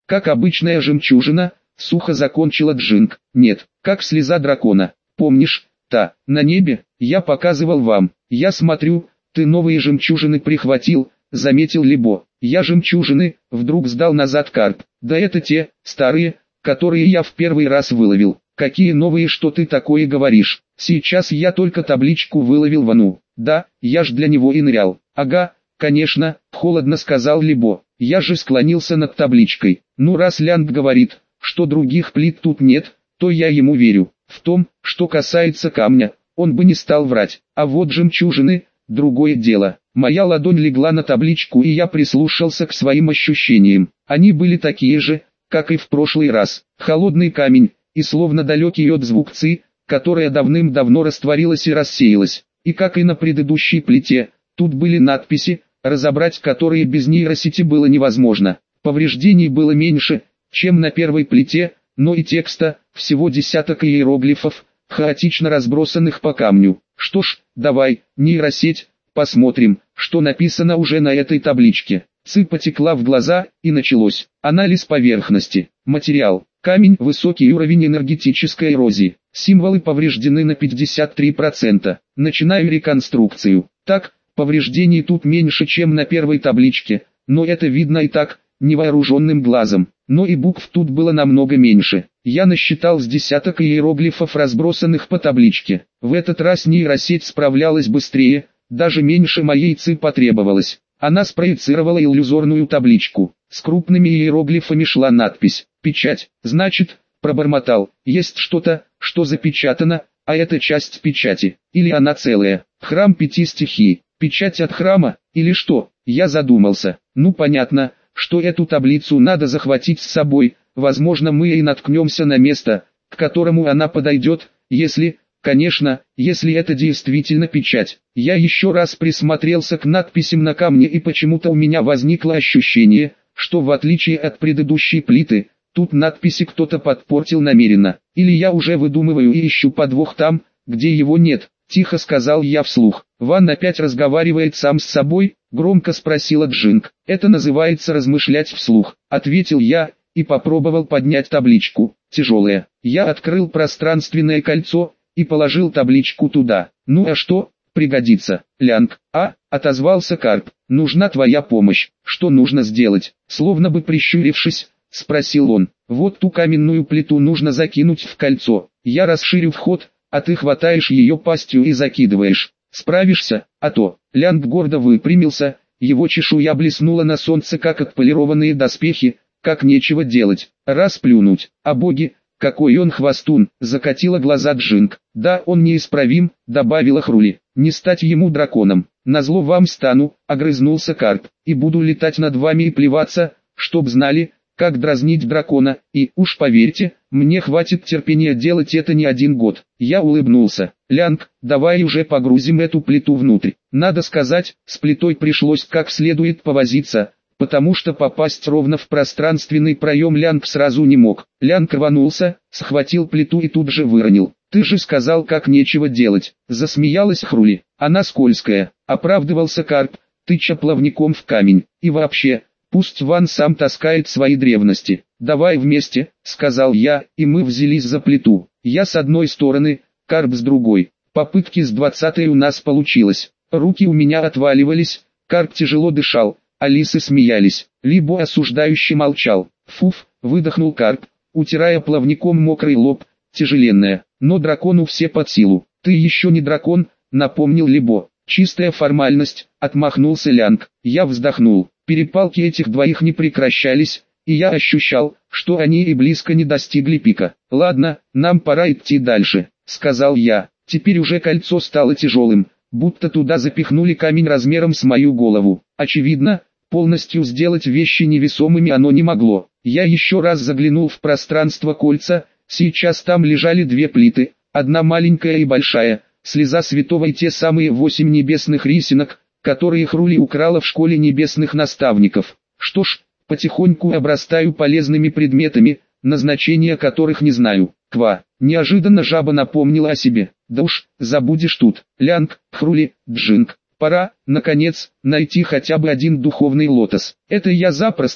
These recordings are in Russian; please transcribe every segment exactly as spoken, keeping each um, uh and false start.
как обычная жемчужина, сухо закончила Джинг. Нет, как слеза дракона. Помнишь, та, на небе, я показывал вам. Я смотрю, ты новые жемчужины прихватил, заметил Либо. Я жемчужины, вдруг сдал назад Карп. Да это те, старые, которые я в первый раз выловил. Какие новые, что ты такое говоришь? Сейчас я только табличку выловил Вану. Да, я ж для него и нырял. Ага, конечно, холодно сказал Либо. Я же склонился над табличкой. Ну раз Лянг говорит, что других плит тут нет, то я ему верю. В том, что касается камня, он бы не стал врать. А вот жемчужины, другое дело. Моя ладонь легла на табличку, и я прислушался к своим ощущениям. Они были такие же, как и в прошлый раз. Холодный камень, и словно далекий от звук ци, которая давным-давно растворилась и рассеялась. И как и на предыдущей плите, тут были надписи, разобрать которые без нейросети было невозможно. Повреждений было меньше, чем на первой плите, но и текста, всего десяток иероглифов, хаотично разбросанных по камню. Что ж, давай, нейросеть, посмотрим, что написано уже на этой табличке. Ци потекла в глаза, и началось. Анализ поверхности. Материал. Камень, высокий уровень энергетической эрозии. Символы повреждены на пятьдесят три процента. Начинаю реконструкцию. Так, повреждений тут меньше, чем на первой табличке, но это видно и так, невооруженным глазом. Но и букв тут было намного меньше. Я насчитал с десяток иероглифов, разбросанных по табличке. В этот раз нейросеть справлялась быстрее, даже меньше моей ци потребовалось. Она спроецировала иллюзорную табличку. С крупными иероглифами шла надпись «Печать». Значит, пробормотал, есть что-то, что запечатано, а это часть печати. Или она целая. Храм пяти стихий. Печать от храма, или что? Я задумался. Ну понятно, что эту таблицу надо захватить с собой. Возможно, мы и наткнемся на место, к которому она подойдет, если... Конечно, если это действительно печать. Я еще раз присмотрелся к надписям на камне, и почему-то у меня возникло ощущение, что в отличие от предыдущей плиты, тут надписи кто-то подпортил намеренно. Или я уже выдумываю и ищу подвох там, где его нет. Тихо сказал я вслух. Ван опять разговаривает сам с собой? Громко спросила Джинг. Это называется размышлять вслух, ответил я, и попробовал поднять табличку. Тяжелая. Я открыл пространственное кольцо и положил табличку туда. Ну а что, пригодится. Лянг, а, отозвался Карп, нужна твоя помощь. Что нужно сделать? Словно бы прищурившись, спросил он. Вот ту каменную плиту нужно закинуть в кольцо. Я расширю вход, а ты хватаешь ее пастью и закидываешь. Справишься? А то. Лянг гордо выпрямился, его чешуя блеснула на солнце, как отполированные доспехи, как нечего делать. Раз плюнуть, а боги... Какой он хвостун, закатила глаза Джинг. Да, он неисправим, добавила Хрули. Не стать ему драконом. Назло вам стану, огрызнулся Карп, и буду летать над вами и плеваться, чтоб знали, как дразнить дракона, и, уж поверьте, мне хватит терпения делать это не один год. Я улыбнулся. Лянг, давай уже погрузим эту плиту внутрь. Надо сказать, с плитой пришлось как следует повозиться, потому что попасть ровно в пространственный проем Лянг сразу не мог. Лянг рванулся, схватил плиту и тут же выронил. «Ты же сказал, как нечего делать», — засмеялась Хрули. «Она скользкая», — оправдывался Карп, тыча плавником в камень. «И вообще, пусть Ван сам таскает свои древности. Давай вместе», — сказал я, и мы взялись за плиту. Я с одной стороны, Карп с другой. Попытки с двадцатой у нас получилось. Руки у меня отваливались, Карп тяжело дышал. Алисы смеялись, Либо осуждающе молчал. «Фуф», выдохнул Карп, утирая плавником мокрый лоб, тяжеленная, но дракону все под силу. «Ты еще не дракон», напомнил Либо. «Чистая формальность», отмахнулся Лянг. Я вздохнул, перепалки этих двоих не прекращались, и я ощущал, что они и близко не достигли пика. «Ладно, нам пора идти дальше», сказал я. Теперь уже кольцо стало тяжелым, будто туда запихнули камень размером с мою голову. Очевидно, полностью сделать вещи невесомыми оно не могло. Я еще раз заглянул в пространство кольца, сейчас там лежали две плиты, одна маленькая и большая, слеза святого и те самые восемь небесных рисинок, которые Хрули украла в школе небесных наставников. Что ж, потихоньку обрастаю полезными предметами, назначения которых не знаю. Ква, неожиданно жаба напомнила о себе. Да уж, забудешь тут. Лянг, Хрули, Джинг. Пора, наконец, найти хотя бы один духовный лотос. Это я запросто,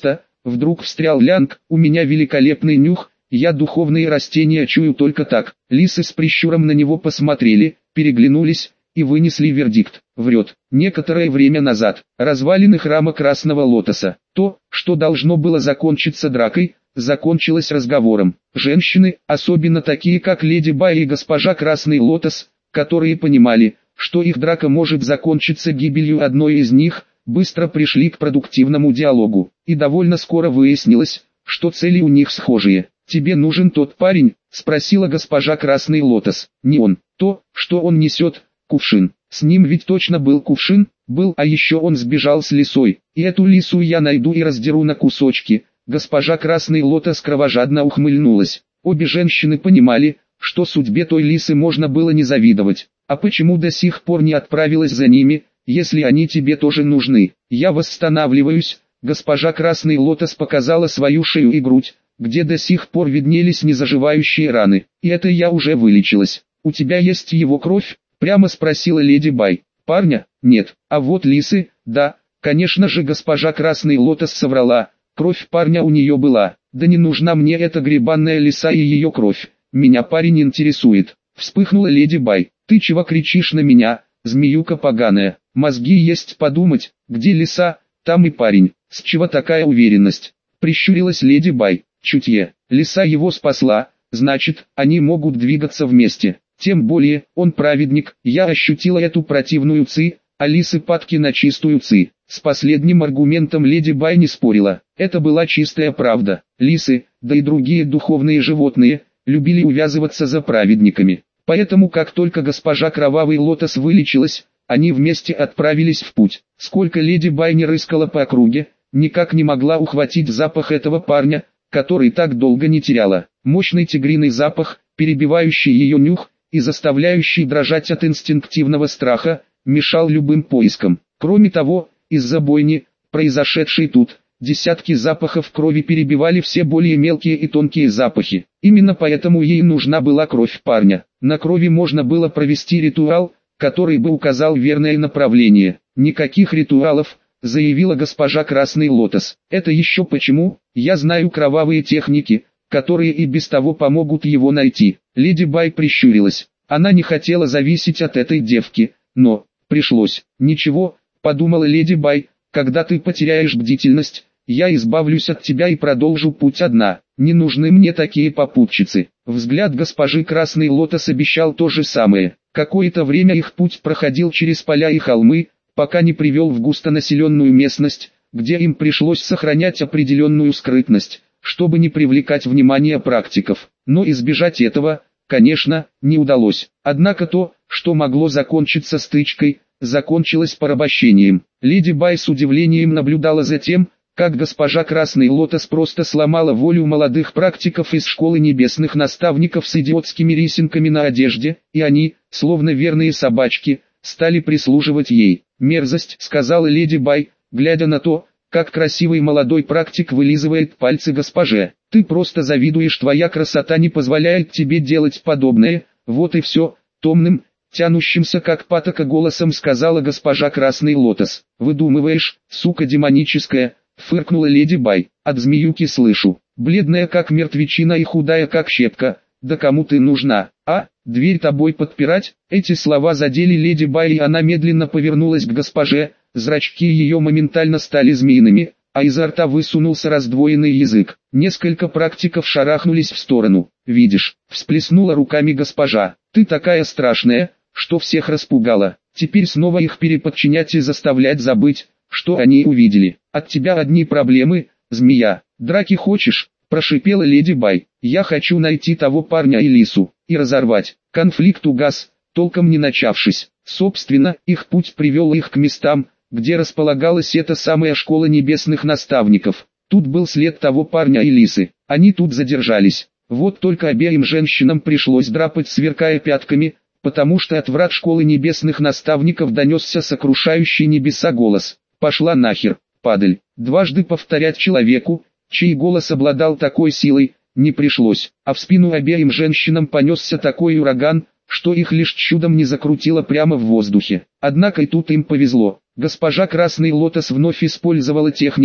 Вдруг встрял Лянг, у меня великолепный нюх, я духовные растения чую только так. Лисы с прищуром на него посмотрели, переглянулись и вынесли вердикт. Врет. Некоторое время назад, развалины храма Красного Лотоса. То, что должно было закончиться дракой, закончилось разговором. Женщины, особенно такие как Леди Бай и госпожа Красный Лотос, которые понимали, что их драка может закончиться гибелью одной из них, быстро пришли к продуктивному диалогу. И довольно скоро выяснилось, что цели у них схожие. «Тебе нужен тот парень?» – спросила госпожа Красный Лотос. «Не он. То, что он несет, кувшин. С ним ведь точно был кувшин, был, а еще он сбежал с лисой. И эту лису я найду и раздеру на кусочки». Госпожа Красный Лотос кровожадно ухмыльнулась. Обе женщины понимали, что судьбе той лисы можно было не завидовать. «А почему до сих пор не отправилась за ними, если они тебе тоже нужны?» «Я восстанавливаюсь». Госпожа Красный Лотос показала свою шею и грудь, где до сих пор виднелись незаживающие раны. «И это я уже вылечилась. У тебя есть его кровь?» — прямо спросила Леди Бай. «Парня? Нет. А вот лисы, да». Конечно же госпожа Красный Лотос соврала. Кровь парня у нее была. «Да не нужна мне эта гребанная лиса и ее кровь. Меня парень интересует». Вспыхнула Леди Бай. «Ты чего кричишь на меня, змеюка поганая? Мозги есть подумать, где лиса, там и парень. С чего такая уверенность?» Прищурилась Леди Бай. «Чутье. Лиса его спасла, значит, они могут двигаться вместе. Тем более, он праведник». Я ощутила эту противную ци, а лисы падки на чистую ци. С последним аргументом Леди Бай не спорила. Это была чистая правда. Лисы, да и другие духовные животные, любили увязываться за праведниками. Поэтому как только госпожа Кровавый Лотос вылечилась, они вместе отправились в путь. Сколько Леди Бай не рыскала по округе, никак не могла ухватить запах этого парня, который так долго не теряла. Мощный тигриный запах, перебивающий ее нюх и заставляющий дрожать от инстинктивного страха, мешал любым поискам. Кроме того, из-за бойни, произошедшей тут, десятки запахов крови перебивали все более мелкие и тонкие запахи. Именно поэтому ей нужна была кровь парня. На крови можно было провести ритуал, который бы указал верное направление. «Никаких ритуалов», — заявила госпожа Красный Лотос. «Это еще почему? Я знаю кровавые техники, которые и без того помогут его найти». Леди Бай прищурилась. Она не хотела зависеть от этой девки, но пришлось. «Ничего», — подумала Леди Бай, — «когда ты потеряешь бдительность, я избавлюсь от тебя и продолжу путь одна. Не нужны мне такие попутчицы». Взгляд госпожи Красный Лотос обещал то же самое. Какое-то время их путь проходил через поля и холмы, пока не привел в густонаселенную местность, где им пришлось сохранять определенную скрытность, чтобы не привлекать внимание практиков. Но избежать этого, конечно, не удалось. Однако то, что могло закончиться стычкой, закончилось порабощением. Леди Бай с удивлением наблюдала за тем, как госпожа Красный Лотос просто сломала волю молодых практиков из школы небесных наставников с идиотскими рисинками на одежде, и они, словно верные собачки, стали прислуживать ей. «Мерзость», — сказала Леди Бай, глядя на то, как красивый молодой практик вылизывает пальцы госпоже. «Ты просто завидуешь, твоя красота не позволяет тебе делать подобное, вот и все», — томным, тянущимся как патока голосом сказала госпожа Красный Лотос. «Выдумываешь, сука демоническая», — фыркнула Леди Бай. «От змеюки слышу, бледная как мертвечина и худая как щепка, да кому ты нужна, а, дверь тобой подпирать?» Эти слова задели Леди Бай, и она медленно повернулась к госпоже, зрачки ее моментально стали змеиными, а изо рта высунулся раздвоенный язык. Несколько практиков шарахнулись в сторону. «Видишь», — всплеснула руками госпожа, — «ты такая страшная, что всех распугала. Теперь снова их переподчинять и заставлять забыть, что они увидели. От тебя одни проблемы, змея. Драки хочешь?» — прошипела Леди Бай. «Я хочу найти того парня и лису, и разорвать». Конфликт угас, толком не начавшись. Собственно, их путь привел их к местам, где располагалась эта самая школа небесных наставников. Тут был след того парня и лисы. Они тут задержались. Вот только обеим женщинам пришлось драпать, сверкая пятками, потому что от врат школы небесных наставников донесся сокрушающий небеса голос. «Пошла нахер, падаль!» Дважды повторять человеку, чей голос обладал такой силой, не пришлось, а в спину обеим женщинам понесся такой ураган, что их лишь чудом не закрутило прямо в воздухе. Однако и тут им повезло. Госпожа Красный Лотос вновь использовала технику,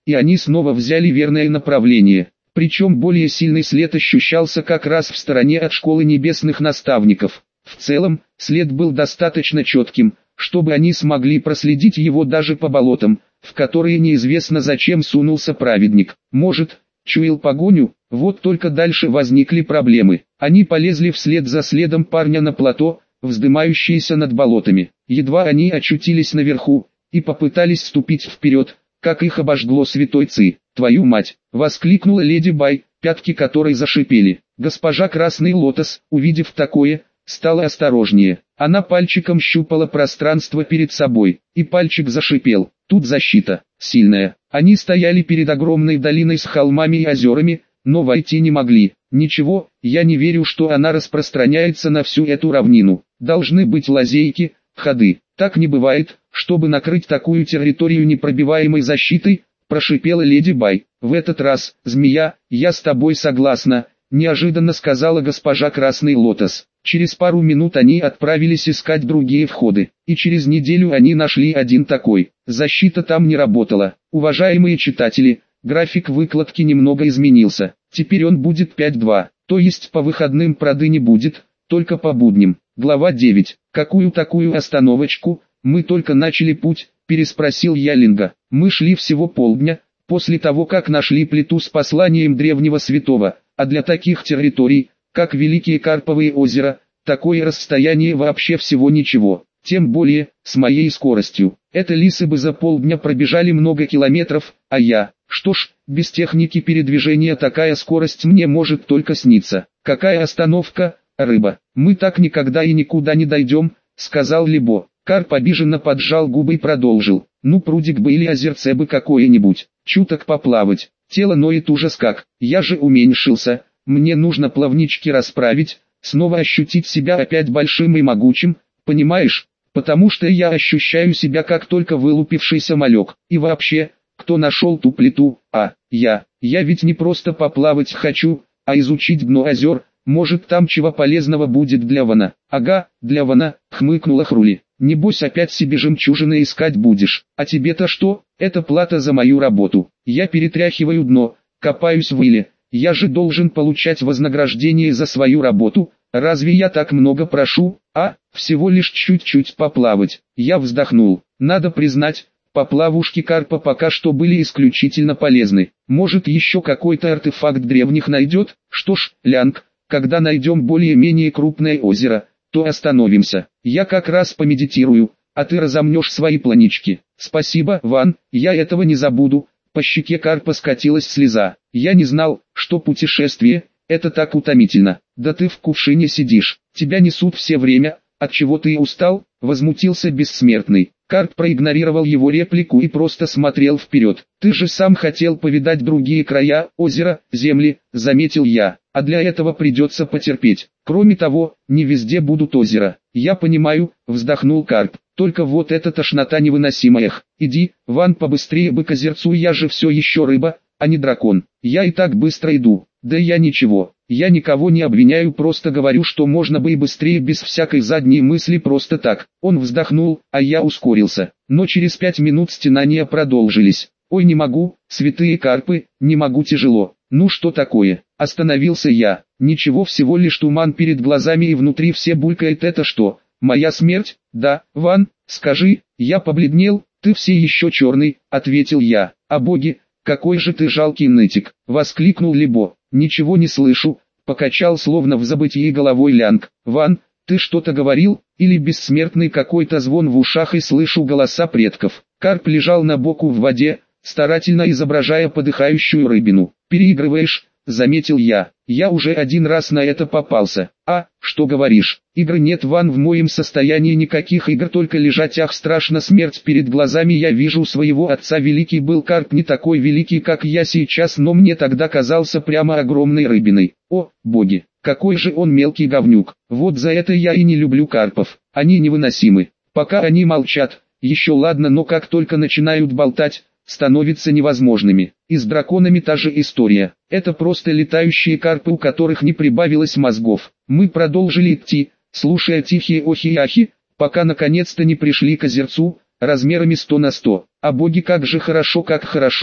и они снова взяли верное направление. Причем более сильный след ощущался как раз в стороне от школы небесных наставников. В целом, след был достаточно четким, чтобы они смогли проследить его даже по болотам, в которые неизвестно зачем сунулся праведник. Может, чуял погоню? Вот только дальше возникли проблемы. Они полезли вслед за следом парня на плато, вздымающееся над болотами. Едва они очутились наверху и попытались ступить вперед, как их обожгло святой Ци. «Твою мать!» — воскликнула леди Бай, пятки которой зашипели. Госпожа Красный Лотос, увидев такое, стала осторожнее. Она пальчиком щупала пространство перед собой, и пальчик зашипел. Тут защита, сильная. Они стояли перед огромной долиной с холмами и озерами, но войти не могли. Ничего, я не верю, что она распространяется на всю эту равнину. Должны быть лазейки, ходы. Так не бывает, чтобы накрыть такую территорию непробиваемой защитой, прошипела леди Бай. В этот раз, змея, я с тобой согласна, неожиданно сказала госпожа Красный Лотос. Через пару минут они отправились искать другие входы, и через неделю они нашли один такой. Защита там не работала. Уважаемые читатели, график выкладки немного изменился. Теперь он будет пять два, то есть по выходным проды не будет, только по будням. Глава девять. Какую такую остановочку? Мы только начали путь, переспросил я Линга. Мы шли всего полдня, после того как нашли плиту с посланием древнего святого, а для таких территорий, как Великие Карповые озера, такое расстояние вообще всего ничего. Тем более, с моей скоростью. Это лисы бы за полдня пробежали много километров, а я... Что ж, без техники передвижения такая скорость мне может только сниться. Какая остановка, рыба? Мы так никогда и никуда не дойдем, сказал Либо. Карп обиженно поджал губы и продолжил. Ну прудик бы или озерце бы какое-нибудь, чуток поплавать. Тело ноет ужас как, я же уменьшился, мне нужно плавнички расправить, снова ощутить себя опять большим и могучим, понимаешь? Потому что я ощущаю себя как только вылупившийся малек. И вообще, кто нашел ту плиту? А, я. Я ведь не просто поплавать хочу, а изучить дно озер, может там чего полезного будет для Вана. Ага, для Вана, хмыкнула Хрули. Небось опять себе жемчужины искать будешь. А тебе-то что? Это плата за мою работу. Я перетряхиваю дно, копаюсь в иле. Я же должен получать вознаграждение за свою работу. Разве я так много прошу? А, всего лишь чуть-чуть поплавать. Я вздохнул. Надо признать, поплавушки карпа пока что были исключительно полезны. Может еще какой-то артефакт древних найдет? Что ж, Лянг, когда найдем более-менее крупное озеро, то остановимся. Я как раз помедитирую, а ты разомнешь свои планички. Спасибо, Ван, я этого не забуду. По щеке карпа скатилась слеза. Я не знал, что путешествие — это так утомительно. Да ты в кувшине сидишь, тебя несут все время, отчего ты устал? Возмутился бессмертный. Карп проигнорировал его реплику и просто смотрел вперед. Ты же сам хотел повидать другие края, озера, земли, заметил я. А для этого придется потерпеть. Кроме того, не везде будут озера. Я понимаю, вздохнул Карп. Только вот эта тошнота невыносимая. Иди, Ван, побыстрее бы к озерцу, я же все еще рыба, а не дракон. Я и так быстро иду. Да я ничего. Я никого не обвиняю, просто говорю, что можно бы и быстрее без всякой задней мысли просто так. Он вздохнул, а я ускорился. Но через пять минут стенания продолжились. Ой, не могу, святые карпы, не могу, тяжело. Ну что такое? Остановился я. Ничего, всего лишь туман перед глазами и внутри все булькает. Это что, моя смерть? Да, Ван, скажи. Я побледнел. Ты все еще черный, ответил я. А боги, какой же ты жалкий нытик, воскликнул Либо. Ничего не слышу, покачал словно в забытии головой Лянг. Ван, ты что-то говорил? Или бессмертный какой-то звон в ушах и слышу голоса предков. Карп лежал на боку в воде, старательно изображая подыхающую рыбину. Переигрываешь, заметил я. Я уже один раз на это попался. А, что говоришь? Игр нет, Ван, в моем состоянии никаких игр, только лежать. Ах, страшно, смерть перед глазами. Я вижу своего отца. Великий был Карп, не такой великий, как я сейчас, но мне тогда казался прямо огромной рыбиной. О, боги, какой же он мелкий говнюк. Вот за это я и не люблю карпов. Они невыносимы. Пока они молчат, еще ладно, но как только начинают болтать, становятся невозможными. И с драконами та же история. Это просто летающие карпы, у которых не прибавилось мозгов. Мы продолжили идти, слушая тихие охи и ахи, пока наконец-то не пришли к озерцу, размерами сто на сто. А боги, как же хорошо, как хорошо,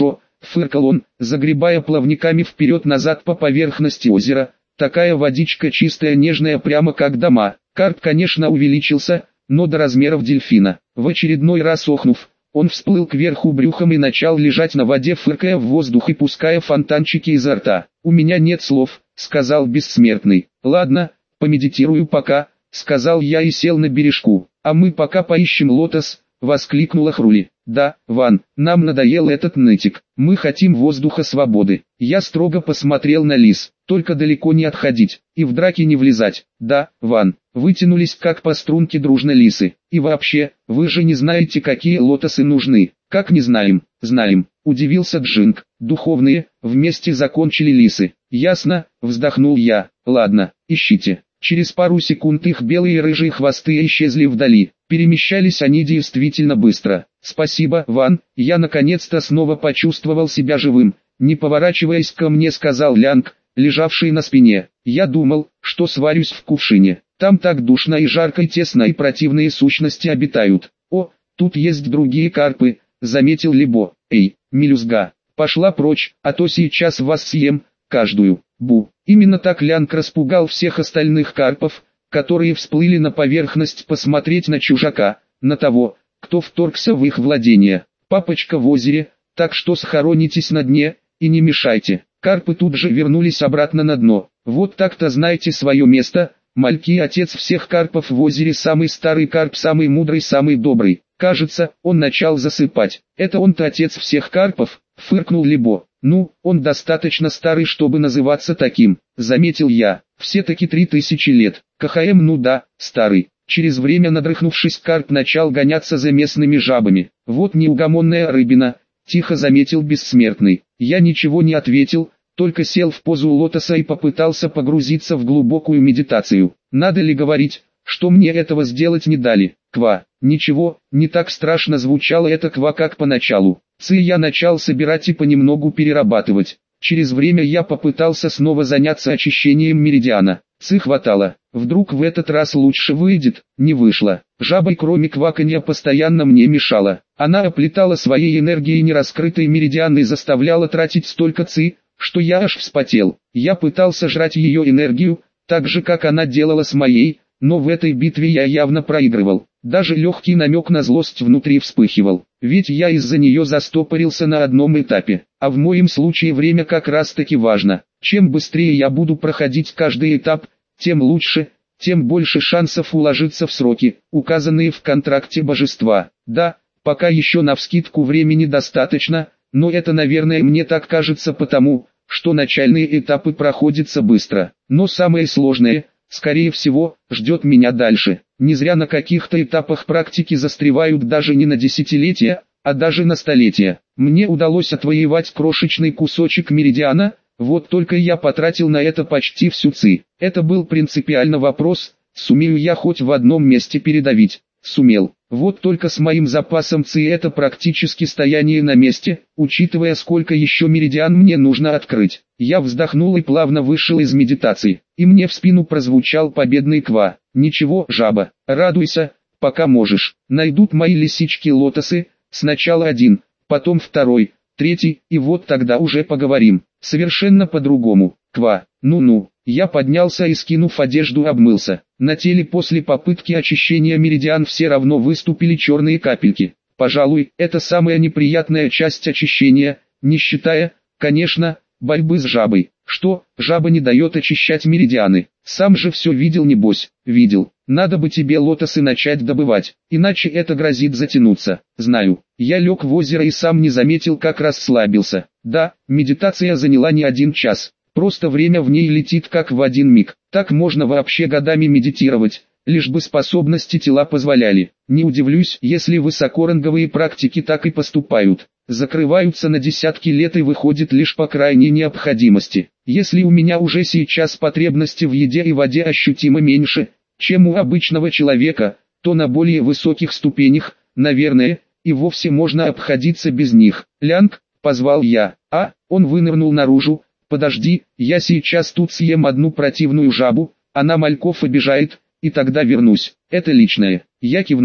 фыркал он, загребая плавниками вперед-назад по поверхности озера. Такая водичка чистая, нежная, прямо как дома. Карп, конечно, увеличился, но до размеров дельфина. В очередной раз охнув, он всплыл кверху брюхом и начал лежать на воде, фыркая в воздух и пуская фонтанчики изо рта. «У меня нет слов», — сказал бессмертный. «Ладно, помедитирую пока», — сказал я и сел на бережку. «А мы пока поищем лотос», — воскликнула Хрули. «Да, Ван, нам надоел этот нытик. Мы хотим воздуха свободы». Я строго посмотрел на лис. «Только далеко не отходить, и в драки не влезать». «Да, Ван». Вытянулись как по струнке дружно лисы. «И вообще, вы же не знаете, какие лотосы нужны». «Как не знаем?» «Знаем», — удивился Джинг. «Духовные», — вместе закончили лисы. «Ясно», — вздохнул я. «Ладно, ищите». Через пару секунд их белые и рыжие хвосты исчезли вдали. Перемещались они действительно быстро. «Спасибо, Ван, я наконец-то снова почувствовал себя живым», — не поворачиваясь ко мне, сказал Лянг, лежавший на спине. «Я думал, что сварюсь в кувшине. Там так душно и жарко, и тесно, и противные сущности обитают». «О, тут есть другие карпы», — заметил Либо. «Эй, мелюзга, пошла прочь, а то сейчас вас съем, каждую». Бу. Именно так Лянг распугал всех остальных карпов, которые всплыли на поверхность посмотреть на чужака, на того, кто вторгся в их владение. «Папочка в озере, так что схоронитесь на дне, и не мешайте». Карпы тут же вернулись обратно на дно. «Вот так-то знаете свое место, мальки, отец всех карпов в озере, самый старый карп, самый мудрый, самый добрый». Кажется, он начал засыпать. «Это он-то отец всех карпов?» — фыркнул Либо. «Ну, он достаточно старый, чтобы называться таким», — заметил я. «Все-таки три тысячи лет. КХМ, ну да, старый». Через время, надрыхнувшись, карп начал гоняться за местными жабами. «Вот неугомонная рыбина», — тихо заметил бессмертный. Я ничего не ответил, только сел в позу лотоса и попытался погрузиться в глубокую медитацию. Надо ли говорить, что мне этого сделать не дали? Ква. Ничего, не так страшно звучало это ква, как поначалу. Ци я начал собирать и понемногу перерабатывать. Через время я попытался снова заняться очищением меридиана. Ци хватало. Вдруг в этот раз лучше выйдет? Не вышло. Жаба, кроме кваканья, постоянно мне мешала. Она оплетала своей энергией нераскрытый меридиан и заставляла тратить столько ци, что я аж вспотел. Я пытался жрать ее энергию, так же как она делала с моей, но в этой битве я явно проигрывал. Даже легкий намек на злость внутри вспыхивал, ведь я из-за нее застопорился на одном этапе. А в моем случае время как раз таки важно. Чем быстрее я буду проходить каждый этап, тем лучше, тем больше шансов уложиться в сроки, указанные в контракте божества. Да, пока еще навскидку времени достаточно, но это, наверное, мне так кажется потому, что начальные этапы проходятся быстро. Но самое сложное, скорее всего, ждет меня дальше. Не зря на каких-то этапах практики застревают даже не на десятилетия, а даже на столетия. Мне удалось отвоевать крошечный кусочек меридиана, вот только я потратил на это почти всю ци. Это был принципиально вопрос, сумею я хоть в одном месте передавить. Сумел. Вот только с моим запасом ци это практически стояние на месте, учитывая, сколько еще меридиан мне нужно открыть. Я вздохнул и плавно вышел из медитации, и мне в спину прозвучал победный ква. «Ничего, жаба, радуйся, пока можешь. Найдут мои лисички лотосы, сначала один, потом второй, третий, и вот тогда уже поговорим. Совершенно по-другому. Ква, ну-ну». Я поднялся и, скинув одежду, обмылся. На теле после попытки очищения меридиан все равно выступили черные капельки. Пожалуй, это самая неприятная часть очищения, не считая, конечно, борьбы с жабой. Что, жаба не дает очищать меридианы? Сам же все видел, небось. Видел. Надо бы тебе лотосы начать добывать, иначе это грозит затянуться. Знаю. Я лег в озеро и сам не заметил, как расслабился. Да, медитация заняла не один час. Просто время в ней летит как в один миг. Так можно вообще годами медитировать, лишь бы способности тела позволяли. Не удивлюсь, если высокоранговые практики так и поступают. Закрываются на десятки лет и выходят лишь по крайней необходимости. Если у меня уже сейчас потребности в еде и воде ощутимо меньше, чем у обычного человека, то на более высоких ступенях, наверное, и вовсе можно обходиться без них. «Лянг», — позвал я, а, он вынырнул наружу. «Подожди, я сейчас тут съем одну противную жабу, она мальков обижает, и тогда вернусь, это личное». Я кивнул.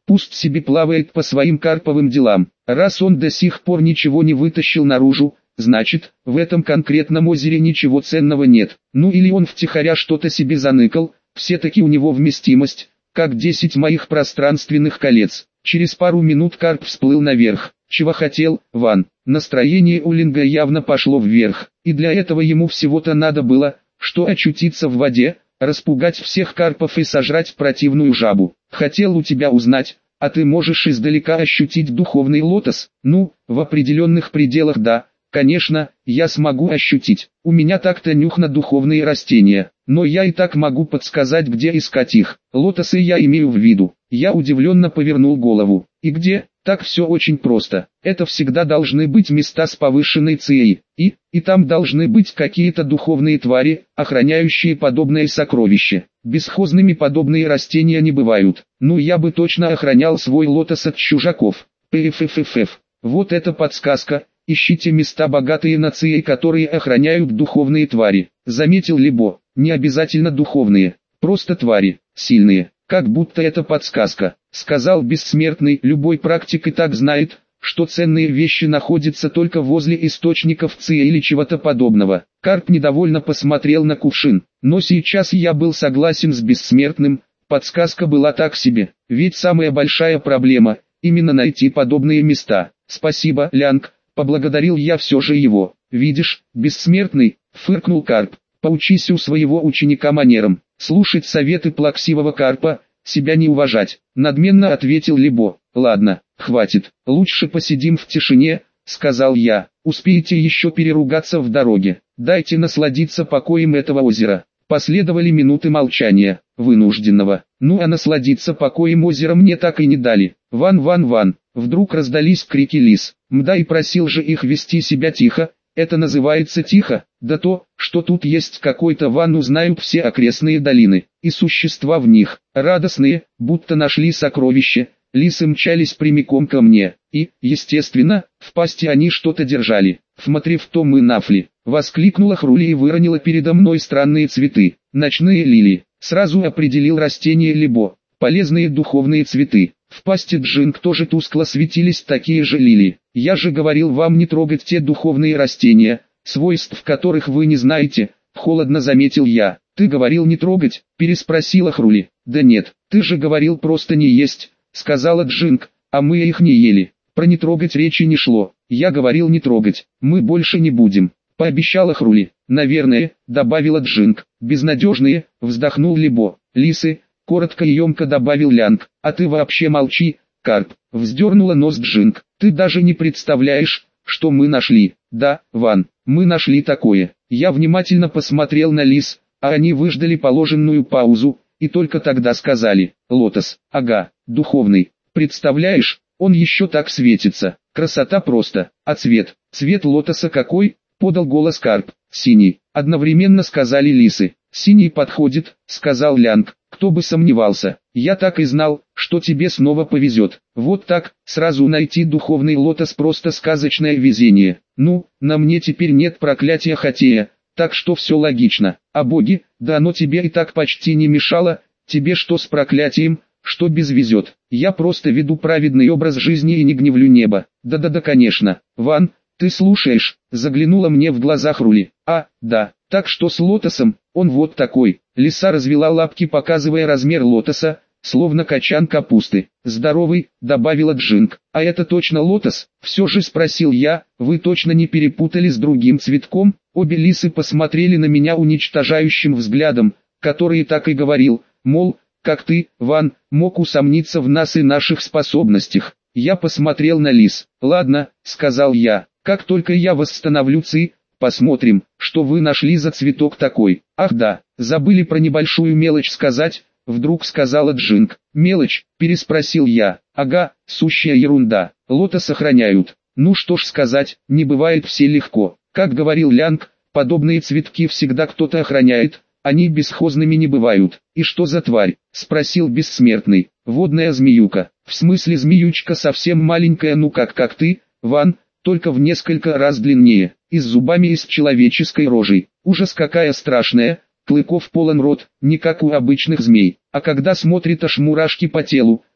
Пусть себе плавает по своим карповым делам. Раз он до сих пор ничего не вытащил наружу, значит, в этом конкретном озере ничего ценного нет. Ну или он втихаря что-то себе заныкал, все-таки у него вместимость, как десять моих пространственных колец. Через пару минут карп всплыл наверх. Чего хотел, Ван? Настроение у Линга явно пошло вверх, и для этого ему всего-то надо было, что очутиться в воде, распугать всех карпов и сожрать противную жабу. Хотел у тебя узнать, а ты можешь издалека ощутить духовный лотос? Ну, в определенных пределах да, конечно, я смогу ощутить. У меня так-то нюх на духовные растения, но я и так могу подсказать, где искать их. Лотосы я имею в виду. Я удивленно повернул голову. И где? Так все очень просто. Это всегда должны быть места с повышенной цией. И, и там должны быть какие-то духовные твари, охраняющие подобное сокровище. Бесхозными подобные растения не бывают. Ну я бы точно охранял свой лотос от чужаков. Пфффф. Вот это подсказка. Ищите места богатые на цией, которые охраняют духовные твари. Заметил Либо. Не обязательно духовные. Просто твари. Сильные. Как будто это подсказка, сказал бессмертный. Любой практик и так знает, что ценные вещи находятся только возле источников ци или чего-то подобного. Карп недовольно посмотрел на кувшин, но сейчас я был согласен с бессмертным, подсказка была так себе, ведь самая большая проблема, именно найти подобные места. Спасибо, Лянг, поблагодарил я все же его. Видишь, бессмертный, фыркнул Карп, поучись у своего ученика манерам. Слушать советы плаксивого карпа, себя не уважать, надменно ответил Либо. Ладно, хватит, лучше посидим в тишине, сказал я, успеете еще переругаться в дороге, дайте насладиться покоем этого озера. Последовали минуты молчания, вынужденного, ну а насладиться покоем озера мне так и не дали. Ван, ван, ван, вдруг раздались крики лис, мда и просил же их вести себя тихо. Это называется тихо, да то, что тут есть какой-то ван, узнают все окрестные долины, и существа в них, радостные, будто нашли сокровище, лисы мчались прямиком ко мне, и, естественно, в пасти они что-то держали. Смотрев то мы нафли, воскликнула Хрули и выронила передо мной странные цветы, ночные лилии, сразу определил растение Либо, полезные духовные цветы. В пасти Джинг тоже тускло светились такие же лилии. Я же говорил вам не трогать те духовные растения, свойств которых вы не знаете, холодно заметил я. Ты говорил не трогать, переспросила Хрули. Да нет, ты же говорил просто не есть, сказала Джинг, а мы их не ели. Про не трогать речи не шло. Я говорил не трогать, мы больше не будем, пообещала Хрули. Наверное, добавила Джинг. Безнадежные, вздохнул Либо. Лисы, коротко и емко добавил Лянг. А ты вообще молчи, Карп, вздернула нос Джинг. Ты даже не представляешь, что мы нашли. Да, Ван, мы нашли такое. Я внимательно посмотрел на лис, а они выждали положенную паузу, и только тогда сказали: лотос, ага, духовный. Представляешь, он еще так светится. Красота просто. А цвет, цвет лотоса какой? Подал голос Карп. Синий. Одновременно сказали лисы. Синий подходит, сказал Лянг. Кто бы сомневался, я так и знал, что тебе снова повезет. Вот так, сразу найти духовный лотос просто сказочное везение. Ну, на мне теперь нет проклятия Хатея, так что все логично. А боги, да оно тебе и так почти не мешало, тебе что с проклятием, что без везет. Я просто веду праведный образ жизни и не гневлю небо. Да-да-да, конечно. Ван, ты слушаешь, заглянула мне в глаза Хрули. А, да, так что с лотосом, он вот такой. Лиса развела лапки, показывая размер лотоса, словно качан капусты. «Здоровый», — добавила Джинг. «А это точно лотос?» — все же спросил я. «Вы точно не перепутали с другим цветком?» Обе лисы посмотрели на меня уничтожающим взглядом, который так и говорил, мол, как ты, Ван, мог усомниться в нас и наших способностях. Я посмотрел на лис. «Ладно», — сказал я, — «как только я восстановлю ци, посмотрим, что вы нашли за цветок такой». «Ах да, забыли про небольшую мелочь сказать», — вдруг сказала Джинг. «Мелочь?» — переспросил я. «Ага, сущая ерунда. Лотос охраняют». Ну что ж сказать, не бывает все легко. Как говорил Лянг, подобные цветки всегда кто-то охраняет, они бесхозными не бывают. «И что за тварь?» — спросил бессмертный. «Водная змеюка». «В смысле змеючка совсем маленькая, ну как как ты, Ван, только в несколько раз длиннее, и с зубами и с человеческой рожей. Ужас какая страшная, клыков полон рот, не как у обычных змей, а когда смотрит аж мурашки по телу,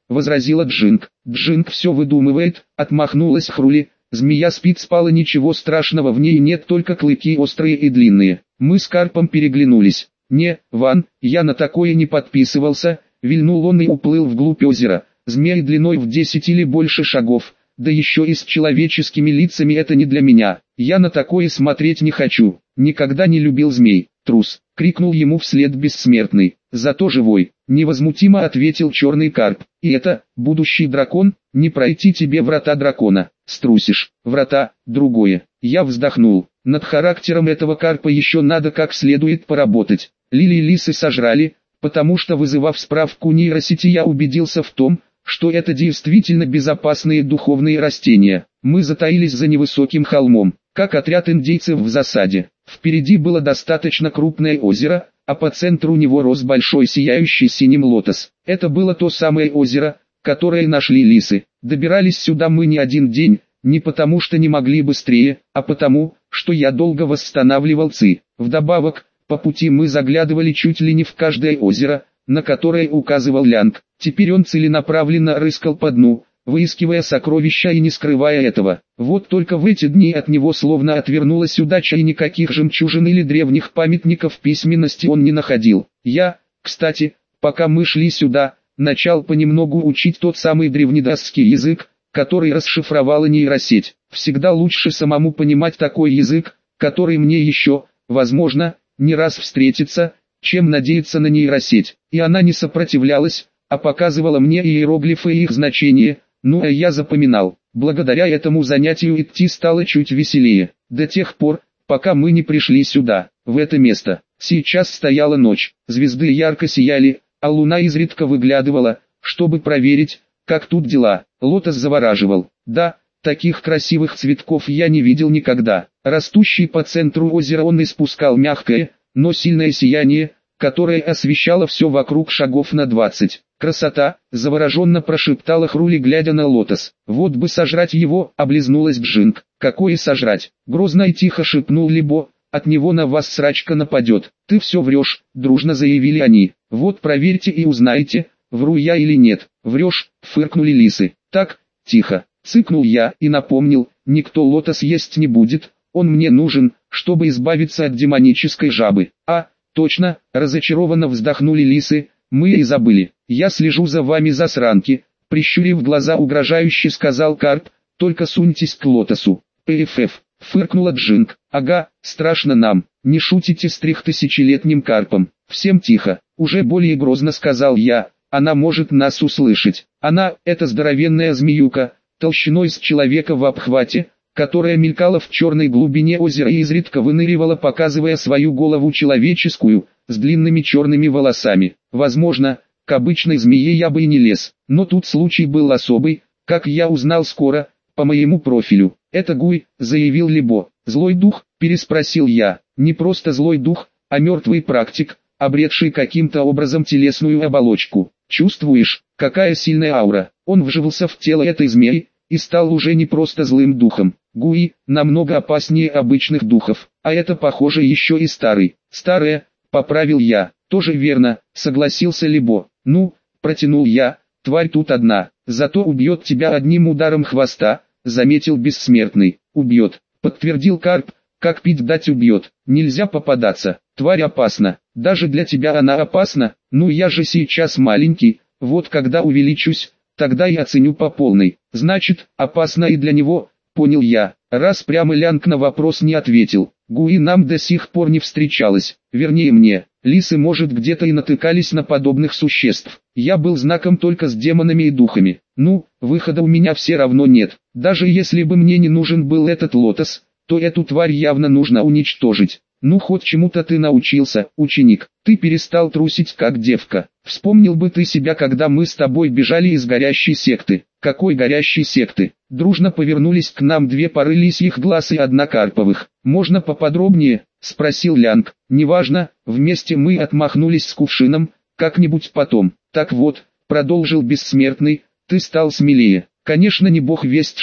возразила Джинг. Джинг все выдумывает, отмахнулась Хрули. Змея спит, спала, ничего страшного в ней нет, только клыки острые и длинные. Мы с Карпом переглянулись. Не, Ван, я на такое не подписывался, вильнул он и уплыл вглубь озера. Змеи длиной в десять или больше шагов, да еще и с человеческими лицами, это не для меня. Я на такое смотреть не хочу, никогда не любил змей. Трус, крикнул ему вслед Бессмертный. Зато живой, невозмутимо ответил Черный Карп. И это, будущий дракон, не пройти тебе врата дракона. Струсишь, врата, другое. Я вздохнул. Над характером этого карпа еще надо как следует поработать. Лилии лисы сожрали, потому что, вызывав справку нейросети, я убедился в том, что это действительно безопасные духовные растения. Мы затаились за невысоким холмом, как отряд индейцев в засаде. Впереди было достаточно крупное озеро, а по центру него рос большой сияющий синим лотос. Это было то самое озеро, которое нашли лисы. Добирались сюда мы не один день, не потому что не могли быстрее, а потому, что я долго восстанавливал ци. Вдобавок, по пути мы заглядывали чуть ли не в каждое озеро, на которое указывал Лянг. Теперь он целенаправленно рыскал по дну, выискивая сокровища и не скрывая этого. Вот только в эти дни от него словно отвернулась удача, и никаких жемчужин или древних памятников письменности он не находил. Я, кстати, пока мы шли сюда, начал понемногу учить тот самый древнедасский язык, который расшифровала нейросеть. Всегда лучше самому понимать такой язык, который мне еще, возможно, не раз встретится, чем надеяться на нейросеть. И она не сопротивлялась, а показывала мне иероглифы и их значения, ну а я запоминал. Благодаря этому занятию идти стало чуть веселее, до тех пор, пока мы не пришли сюда, в это место. Сейчас стояла ночь, звезды ярко сияли, а луна изредка выглядывала, чтобы проверить, как тут дела. Лотос завораживал. Да, таких красивых цветков я не видел никогда. Растущий по центру озера он испускал мягкое, но сильное сияние, которое освещало все вокруг шагов на двадцать. «Красота!» – завороженно прошептала Хрули, глядя на лотос. «Вот бы сожрать его!» – облизнулась Джинг. «Какое сожрать?» – грозно и тихо шепнул Либо. «От него на вас срачка нападет». «Ты все врешь!» – дружно заявили они. «Вот проверьте и узнаете, вру я или нет». «Врешь!» – фыркнули лисы. «Так, тихо!» – цыкнул я и напомнил, никто лотос есть не будет, он мне нужен, чтобы избавиться от демонической жабы. «А, точно!» – разочарованно вздохнули лисы. «Мы и забыли. Я слежу за вами, засранки», — прищурив глаза угрожающе сказал Карп, «только суньтесь к лотосу». «Пф-ф», — фыркнула Джинг. «Ага, страшно нам, не шутите с трехтысячелетним Карпом». «Всем тихо», — уже более грозно сказал я, «она может нас услышать. Она, эта здоровенная змеюка, толщиной с человека в обхвате, которая мелькала в черной глубине озера и изредка выныривала, показывая свою голову человеческую, с длинными черными волосами. Возможно, к обычной змее я бы и не лез, но тут случай был особый, как я узнал скоро, по моему профилю. «Это Гуй», — заявил Либо. «Злой дух?» — переспросил я. «Не просто злой дух, а мертвый практик, обретший каким-то образом телесную оболочку. Чувствуешь, какая сильная аура?» Он вживался в тело этой змеи и стал уже не просто злым духом. Гуи намного опаснее обычных духов, а это, похоже, еще и старый. «Старая», — поправил я. «Тоже верно», — согласился Либо. «Ну», — протянул я, — «тварь тут одна, зато убьет тебя одним ударом хвоста», — заметил Бессмертный. «Убьет», — подтвердил Карп, — «как пить дать убьет, нельзя попадаться, тварь опасна, даже для тебя она опасна, ну я же сейчас маленький, вот когда увеличусь, тогда и оценю по полной». «Значит, опасно и для него», — понял я, раз прямо Лянг на вопрос не ответил. «Гуи нам до сих пор не встречалась, вернее мне, лисы может где-то и натыкались на подобных существ. Я был знаком только с демонами и духами. Ну, выхода у меня все равно нет. Даже если бы мне не нужен был этот лотос, то эту тварь явно нужно уничтожить. Ну хоть чему-то ты научился, ученик. Ты перестал трусить как девка. Вспомнил бы ты себя, когда мы с тобой бежали из горящей секты». «Какой горящей секты?» Дружно повернулись к нам две пары лисьих глаз и одна карповых. «Можно поподробнее?» — спросил Лянг. «Неважно, вместе мы отмахнулись с кувшином, как-нибудь потом». «Так вот», — продолжил Бессмертный, — «ты стал смелее. Конечно, не бог весть что,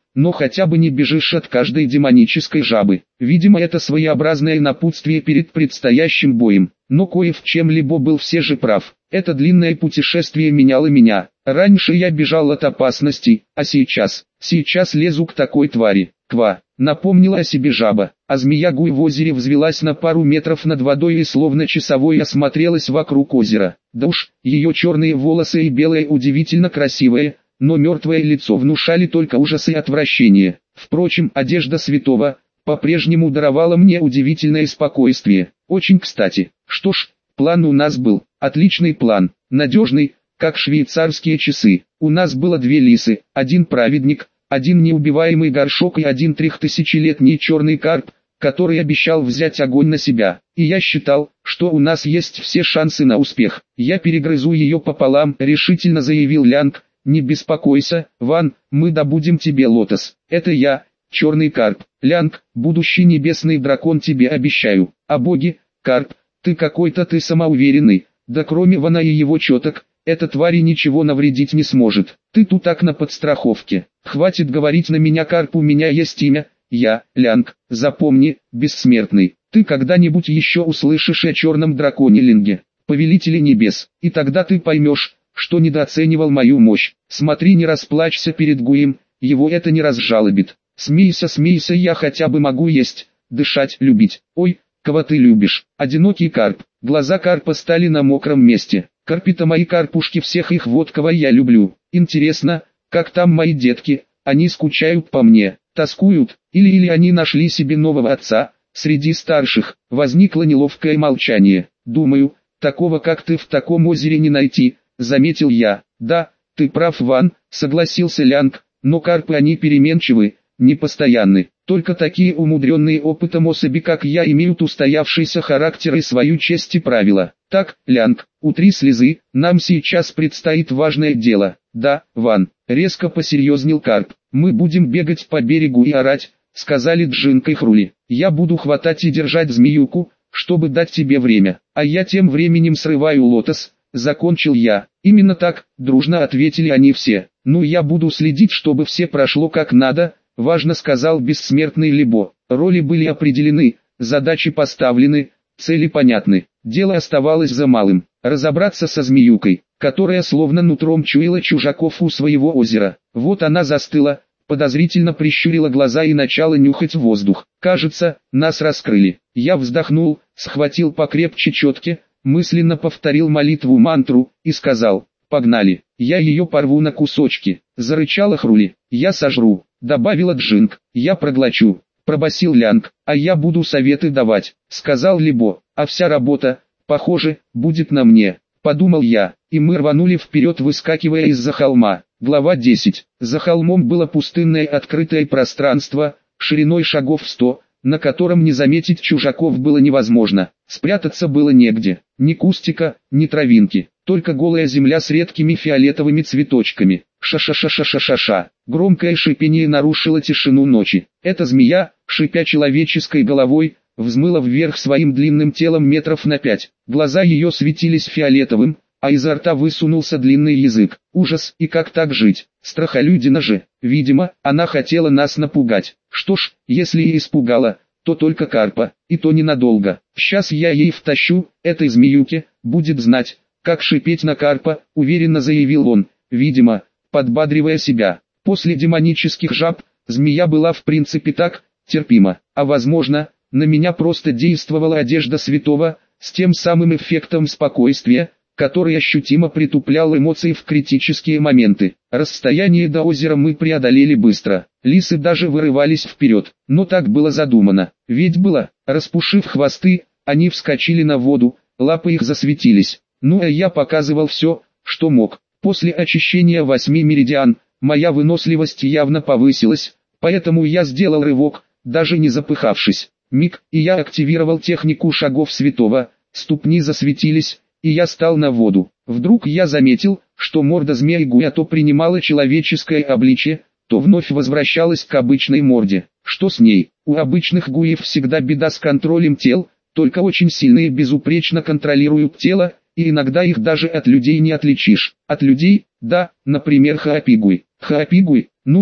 но хотя бы не бежишь от каждой демонической жабы. Видимо, это своеобразное напутствие перед предстоящим боем. Но кое в чем Либо был все же прав. Это длинное путешествие меняло меня. Раньше я бежал от опасностей, а сейчас, сейчас лезу к такой твари. Ква, напомнила о себе жаба, а змея Гуй в озере взвелась на пару метров над водой и словно часовой осмотрелась вокруг озера. Да уж, ее черные волосы и белое удивительно красивое, но мертвое лицо внушали только ужас и отвращение. Впрочем, одежда святого по-прежнему даровала мне удивительное спокойствие. Очень кстати. Что ж, план у нас был, отличный план, надежный, как швейцарские часы. У нас было две лисы, один праведник, один неубиваемый горшок и один трехтысячелетний черный карп, который обещал взять огонь на себя. И я считал, что у нас есть все шансы на успех. Я перегрызу ее пополам, решительно заявил Лянг. Не беспокойся, Ван, мы добудем тебе лотос. Это я, черный карп. Лянг, будущий небесный дракон, тебе обещаю. А боги, карп, ты какой-то ты самоуверенный. Да кроме Вана и его четок, эта тварь ничего навредить не сможет. Ты тут так на подстраховке. Хватит говорить на меня, карп, у меня есть имя. Я, Лянг. Запомни, бессмертный. Ты когда-нибудь еще услышишь о черном драконе Линге, повелителе небес. И тогда ты поймешь, что недооценивал мою мощь. Смотри, не расплачься перед Гуем, его это не разжалобит. Смейся, смейся, я хотя бы могу есть, дышать, любить. Ой, кого ты любишь? Одинокий карп. Глаза карпа стали на мокром месте. Карпи-то мои карпушки, всех их вот кого я люблю. Интересно, как там мои детки? Они скучают по мне, тоскуют, или или они нашли себе нового отца? Среди старших возникло неловкое молчание. Думаю, такого как ты в таком озере не найти, заметил я. Да, ты прав, Ван, согласился Лянг, но карпы они переменчивы, непостоянны. Только такие умудренные опытом особи, как я, имеют устоявшийся характер и свою честь и правила. Так, Лянг, утри слезы, нам сейчас предстоит важное дело. Да, Ван, резко посерьезнел карп. Мы будем бегать по берегу и орать, сказали Джинг и Хрули. Я буду хватать и держать змеюку, чтобы дать тебе время. А я тем временем срываю лотос, закончил я. Именно так, дружно ответили они все. Ну, я буду следить, чтобы все прошло как надо, важно, сказал бессмертный Либо. Роли были определены, задачи поставлены, цели понятны. Дело оставалось за малым. Разобраться со змеюкой, которая словно нутром чуяла чужаков у своего озера. Вот она застыла, подозрительно прищурила глаза и начала нюхать воздух. Кажется, нас раскрыли. Я вздохнул, схватил покрепче четки, мысленно повторил молитву-мантру и сказал: «Погнали, я ее порву на кусочки». Зарычала Хрули. «Я сожру», добавила Джинг. «Я проглочу», пробасил Лянг. «А я буду советы давать», сказал Либо. «А вся работа, похоже, будет на мне», подумал я, и мы рванули вперед, выскакивая из-за холма. Глава десять. За холмом было пустынное открытое пространство, шириной шагов сто, на котором не заметить чужаков было невозможно. Спрятаться было негде. Ни кустика, ни травинки, только голая земля с редкими фиолетовыми цветочками. Ша-ша-ша-ша-ша-ша-ша. Громкое шипение нарушило тишину ночи. Эта змея, шипя человеческой головой, взмыла вверх своим длинным телом метров на пять. Глаза ее светились фиолетовым, а изо рта высунулся длинный язык. Ужас, и как так жить? Страхолюдина же. Видимо, она хотела нас напугать. Что ж, если и испугала, то только карпа, и то ненадолго. Сейчас я ей втащу, этой змеюке, будет знать, как шипеть на карпа, уверенно заявил он, видимо, подбадривая себя. После демонических жаб, змея была в принципе так, терпима, а возможно, на меня просто действовала одежда святого, с тем самым эффектом спокойствия, который ощутимо притуплял эмоции в критические моменты. Расстояние до озера мы преодолели быстро. Лисы даже вырывались вперед, но так было задумано. Ведь было, распушив хвосты, они вскочили на воду, лапы их засветились. Ну а я показывал все, что мог. После очищения восьми меридиан, моя выносливость явно повысилась, поэтому я сделал рывок, даже не запыхавшись. Миг, и я активировал технику шагов святого, ступни засветились, и я стал на воду. Вдруг я заметил, что морда змеи Гуя то принимала человеческое обличие, то вновь возвращалась к обычной морде. Что с ней? У обычных гуев всегда беда с контролем тел, только очень сильные безупречно контролируют тело, и иногда их даже от людей не отличишь. От людей, да, например Хаапигуй. Хаапигуй, ну да,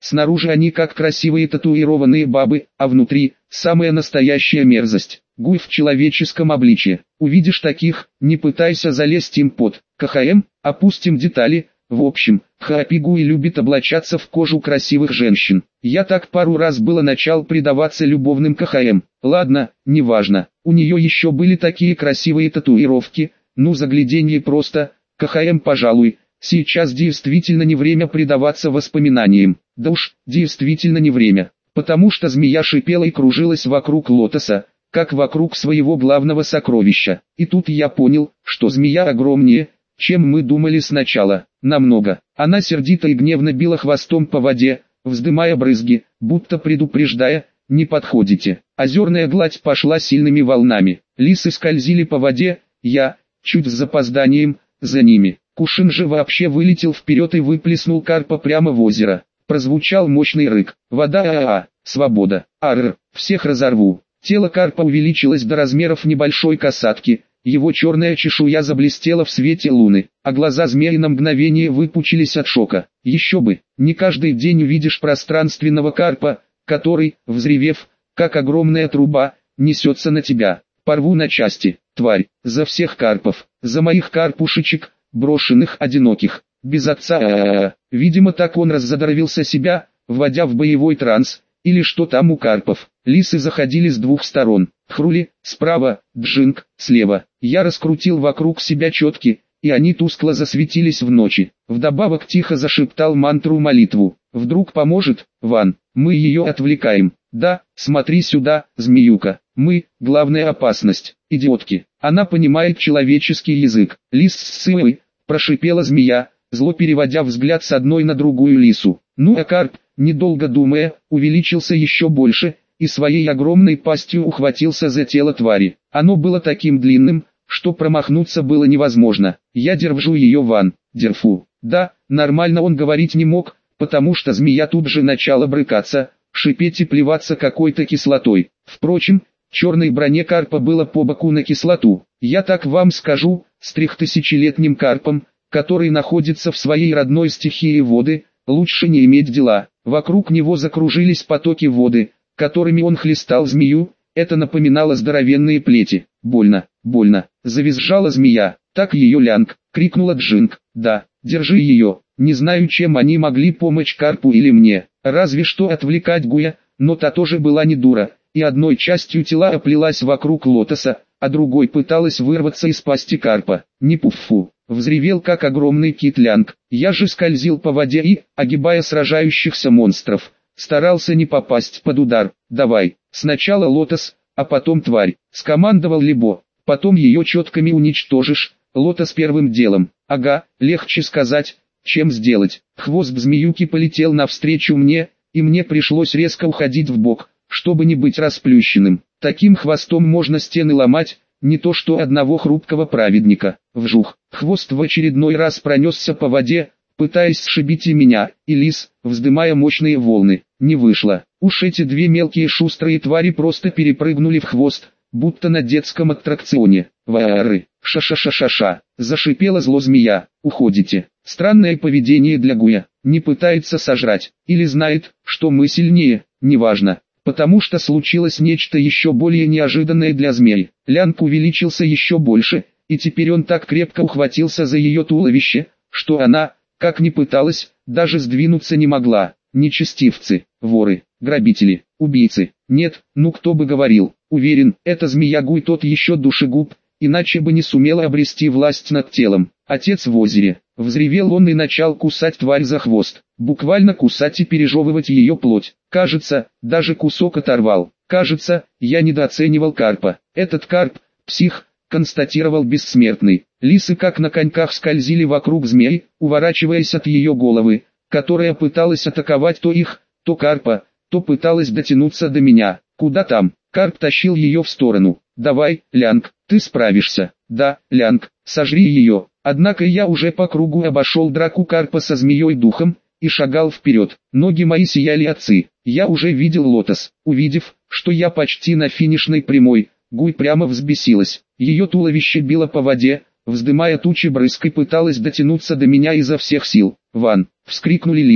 снаружи они как красивые татуированные бабы, а внутри – самая настоящая мерзость. Гуй в человеческом обличье. Увидишь таких, не пытайся залезть им под КХМ, опустим детали. В общем, Хаапи Гуй любит облачаться в кожу красивых женщин. Я так пару раз было начал предаваться любовным КХМ. Ладно, неважно. У нее еще были такие красивые татуировки. Ну загляденье просто. КХМ, пожалуй. Сейчас действительно не время предаваться воспоминаниям. Да уж, действительно не время. Потому что змея шипела и кружилась вокруг лотоса, как вокруг своего главного сокровища. И тут я понял, что змея огромнее, чем мы думали сначала. Намного. Она сердито и гневно била хвостом по воде, вздымая брызги, будто предупреждая: не подходите. Озерная гладь пошла сильными волнами. Лисы скользили по воде, я, чуть с запозданием, за ними. Кушин же вообще вылетел вперед и выплеснул карпа прямо в озеро. Прозвучал мощный рык. Вода, а-а-а, свобода, арр, всех разорву. Тело карпа увеличилось до размеров небольшой касатки. Его черная чешуя заблестела в свете луны, а глаза змеи на мгновение выпучились от шока. Еще бы, не каждый день увидишь пространственного карпа, который, взревев, как огромная труба, несется на тебя. Порву на части, тварь, за всех карпов, за моих карпушечек, брошенных одиноких, без отца. А-а-а. Видимо, так он раззадоровился себя, вводя в боевой транс, или что там у карпов. Лисы заходили с двух сторон. Хрули, справа, Джинг, слева. Я раскрутил вокруг себя четки, и они тускло засветились в ночи. Вдобавок тихо зашептал мантру-молитву. Вдруг поможет, Ван, мы ее отвлекаем. Да, смотри сюда, змеюка. Мы, главная опасность, идиотки. Она понимает человеческий язык. Лис ссылы, прошипела змея, зло переводя взгляд с одной на другую лису. Ну а карп, недолго думая, увеличился еще больше, и своей огромной пастью ухватился за тело твари. Оно было таким длинным, что промахнуться было невозможно. Я держу ее, Ван, дерфу. Да, нормально он говорить не мог, потому что змея тут же начала брыкаться, шипеть и плеваться какой-то кислотой. Впрочем, черной броне карпа было по боку на кислоту. Я так вам скажу, с трехтысячелетним карпом, который находится в своей родной стихии воды, лучше не иметь дела. Вокруг него закружились потоки воды, которыми он хлестал змею. Это напоминало здоровенные плети. Больно, больно, завизжала змея. Так ее, Лянг, крикнула Джинг. Да, держи ее. Не знаю, чем они могли помочь карпу или мне, разве что отвлекать Гуя, но та тоже была не дура, и одной частью тела оплелась вокруг лотоса, а другой пыталась вырваться из пасти карпа. Не пуффу, взревел как огромный кит Лянг. Я же скользил по воде и, огибая сражающихся монстров, старался не попасть под удар. Давай, сначала лотос, а потом тварь, скомандовал Либо, потом ее четками уничтожишь. Лотос первым делом. Ага, легче сказать, чем сделать. Хвост змеюки полетел навстречу мне, и мне пришлось резко уходить в бок, чтобы не быть расплющенным. Таким хвостом можно стены ломать, не то что одного хрупкого праведника. Вжух, хвост в очередной раз пронесся по воде, пытаясь сшибить и меня, и лис, вздымая мощные волны. Не вышло. Уж эти две мелкие шустрые твари просто перепрыгнули в хвост, будто на детском аттракционе. Ваары, ша-ша-ша-ша-ша, зашипела зло змея. Уходите. Странное поведение для Гуя. Не пытается сожрать, или знает, что мы сильнее, неважно. Потому что случилось нечто еще более неожиданное для змеи. Лянг увеличился еще больше, и теперь он так крепко ухватился за ее туловище, что она, как ни пыталась, даже сдвинуться не могла. Нечестивцы, воры, грабители, убийцы. Нет, ну кто бы говорил. Уверен, эта змея Гуй тот еще душегуб, иначе бы не сумела обрести власть над телом. Отец в озере. Взревел он и начал кусать тварь за хвост. Буквально кусать и пережевывать ее плоть. Кажется, даже кусок оторвал. Кажется, я недооценивал карпа. Этот карп, псих, констатировал бессмертный. Лисы как на коньках скользили вокруг змеи, уворачиваясь от ее головы, которая пыталась атаковать то их, то карпа, то пыталась дотянуться до меня. Куда там? Карп тащил ее в сторону. Давай, Лянг, ты справишься. Да, Лянг, сожри ее. Однако я уже по кругу обошел драку карпа со змеей духом, и шагал вперед. Ноги мои сияли отцы. Я уже видел лотос. Увидев, что я почти на финишной прямой, Гуй прямо взбесилась. Ее туловище било по воде, вздымая тучи брызг и пыталась дотянуться до меня изо всех сил. «Ван!» — вскрикнули лисы.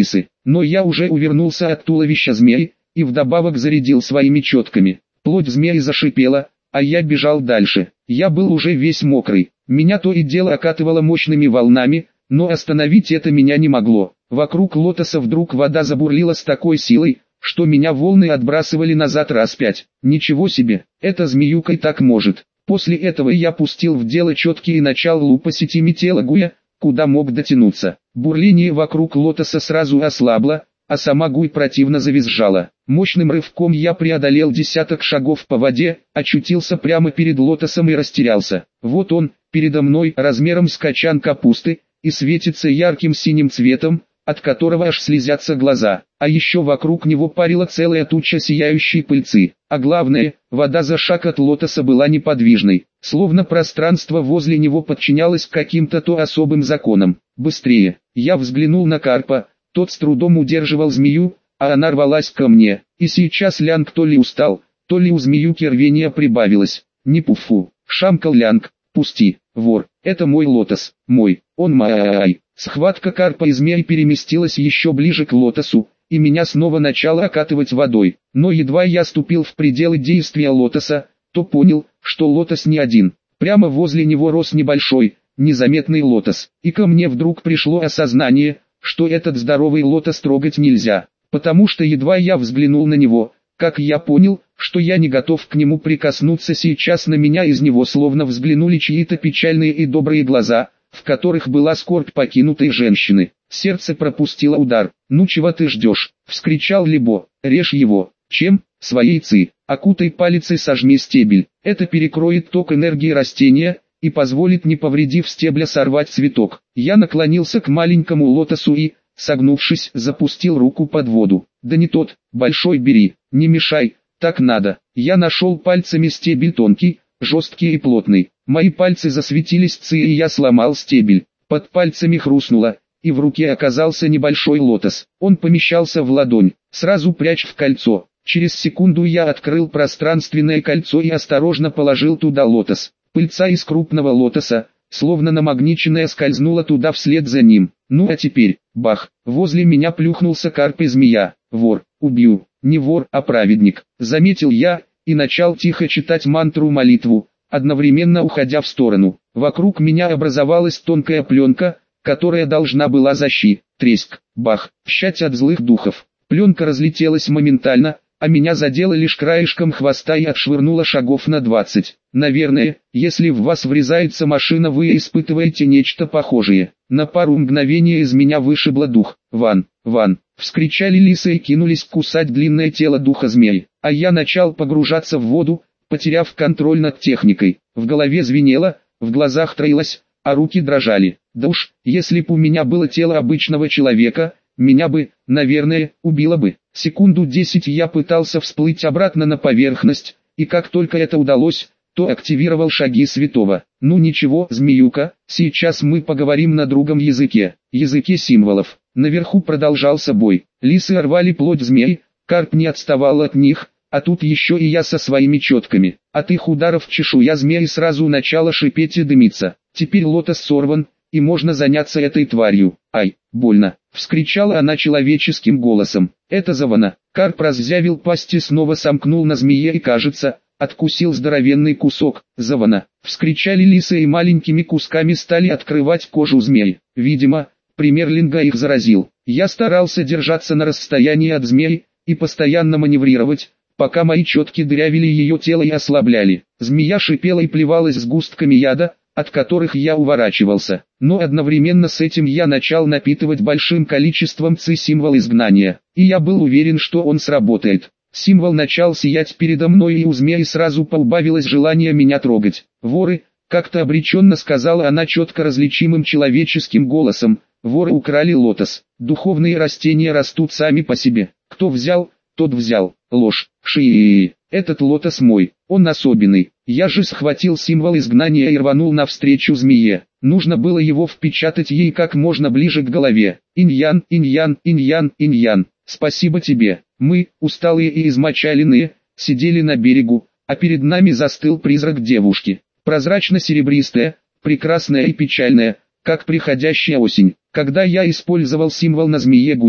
но я уже увернулся от туловища змеи, и вдобавок зарядил своими четками. Плоть змеи зашипела, а я бежал дальше. Я был уже весь мокрый, меня то и дело окатывало мощными волнами, но остановить это меня не могло. Вокруг лотоса вдруг вода забурлила с такой силой, что меня волны отбрасывали назад раз пять. Ничего себе, эта змеюка и так может. После этого я пустил в дело четки и начал лупасить ими тело Гуя, куда мог дотянуться. Бурление вокруг лотоса сразу ослабло, а сама Гуй противно завизжала. Мощным рывком я преодолел десяток шагов по воде, очутился прямо перед лотосом и растерялся. Вот он, передо мной, размером с качан капусты, и светится ярким синим цветом, от которого аж слезятся глаза, а еще вокруг него парила целая туча сияющей пыльцы. А главное, вода за шаг от лотоса была неподвижной, словно пространство возле него подчинялось каким-то то особым законам. Быстрее, я взглянул на карпа, тот с трудом удерживал змею, а она рвалась ко мне, и сейчас Лянг то ли устал, то ли у змеюки рвения прибавилось. Не пуфу, шамкал Лянг, пусти, вор, это мой лотос, мой, он май. Схватка карпа и змеи переместилась еще ближе к лотосу, и меня снова начало окатывать водой, но едва я ступил в пределы действия лотоса, то понял, что лотос не один, прямо возле него рос небольшой, незаметный лотос, и ко мне вдруг пришло осознание, что этот здоровый лотос трогать нельзя, потому что едва я взглянул на него, как я понял, что я не готов к нему прикоснуться. Сейчас на меня из него словно взглянули чьи-то печальные и добрые глаза, в которых была скорбь покинутой женщины. Сердце пропустило удар. «Ну чего ты ждешь?» — вскричал Либо. «Режь его». «Чем?» «Своей ци. Окутай палец и сожми стебель. Это перекроет ток энергии растения и позволит, не повредив стебля, сорвать цветок». Я наклонился к маленькому лотосу и, согнувшись, запустил руку под воду. «Да не тот, большой бери, не мешай, так надо». Я нашел пальцами стебель тонкий, жесткий и плотный. Мои пальцы засветились ци, и я сломал стебель. Под пальцами хрустнуло, и в руке оказался небольшой лотос. Он помещался в ладонь. «Сразу прячь в кольцо». Через секунду я открыл пространственное кольцо и осторожно положил туда лотос. Пыльца из крупного лотоса, словно намагниченная, скользнула туда вслед за ним. Ну а теперь, бах, возле меня плюхнулся карп и змея. «Вор, убью». «Не вор, а праведник», заметил я, и начал тихо читать мантру-молитву, одновременно уходя в сторону. Вокруг меня образовалась тонкая пленка, которая должна была защитить. Треск, бах, щадь от злых духов. Пленка разлетелась моментально, а меня задело лишь краешком хвоста и отшвырнуло шагов на двадцать. Наверное, если в вас врезается машина, вы испытываете нечто похожее. На пару мгновений из меня вышибло дух. «Ван, Ван!» — вскричали лисы и кинулись кусать длинное тело духа змеи. А я начал погружаться в воду, потеряв контроль над техникой. В голове звенело, в глазах троилось, а руки дрожали. Да уж, если б у меня было тело обычного человека, меня бы, наверное, убило бы. Секунду десять я пытался всплыть обратно на поверхность, и как только это удалось, то активировал шаги святого. Ну ничего, змеюка, сейчас мы поговорим на другом языке, языке символов. Наверху продолжался бой. Лисы рвали плоть змей, карп не отставал от них, а тут еще и я со своими четками. От их ударов чешуя змеи сразу начала шипеть и дымиться. Теперь лотос сорван, и можно заняться этой тварью. «Ай, больно!» — вскричала она человеческим голосом. «Это Завана». Карп раззявил пасть и снова сомкнул на змее и, кажется, откусил здоровенный кусок. «Завана!» — вскричали лисы и маленькими кусками стали открывать кожу змей. Видимо, пример Линга их заразил. Я старался держаться на расстоянии от змей и постоянно маневрировать, пока мои четки дырявили ее тело и ослабляли. Змея шипела и плевалась сгустками яда, от которых я уворачивался. Но одновременно с этим я начал напитывать большим количеством ци символ изгнания, и я был уверен, что он сработает. Символ начал сиять передо мной, и у змеи сразу поубавилось желание меня трогать. «Воры», — как-то обреченно сказала она четко различимым человеческим голосом, «воры украли лотос. Духовные растения растут сами по себе. Кто взял, тот взял». Ложь. Ши. Этот лотос мой, он особенный. Я же схватил символ изгнания и рванул навстречу змее. Нужно было его впечатать ей как можно ближе к голове. «Иньян, иньян, иньян, иньян, спасибо тебе». Мы, усталые и измочаленные, сидели на берегу, а перед нами застыл призрак девушки. Прозрачно-серебристая, прекрасная и печальная, как приходящая осень. Когда я использовал символ на змее Гуе,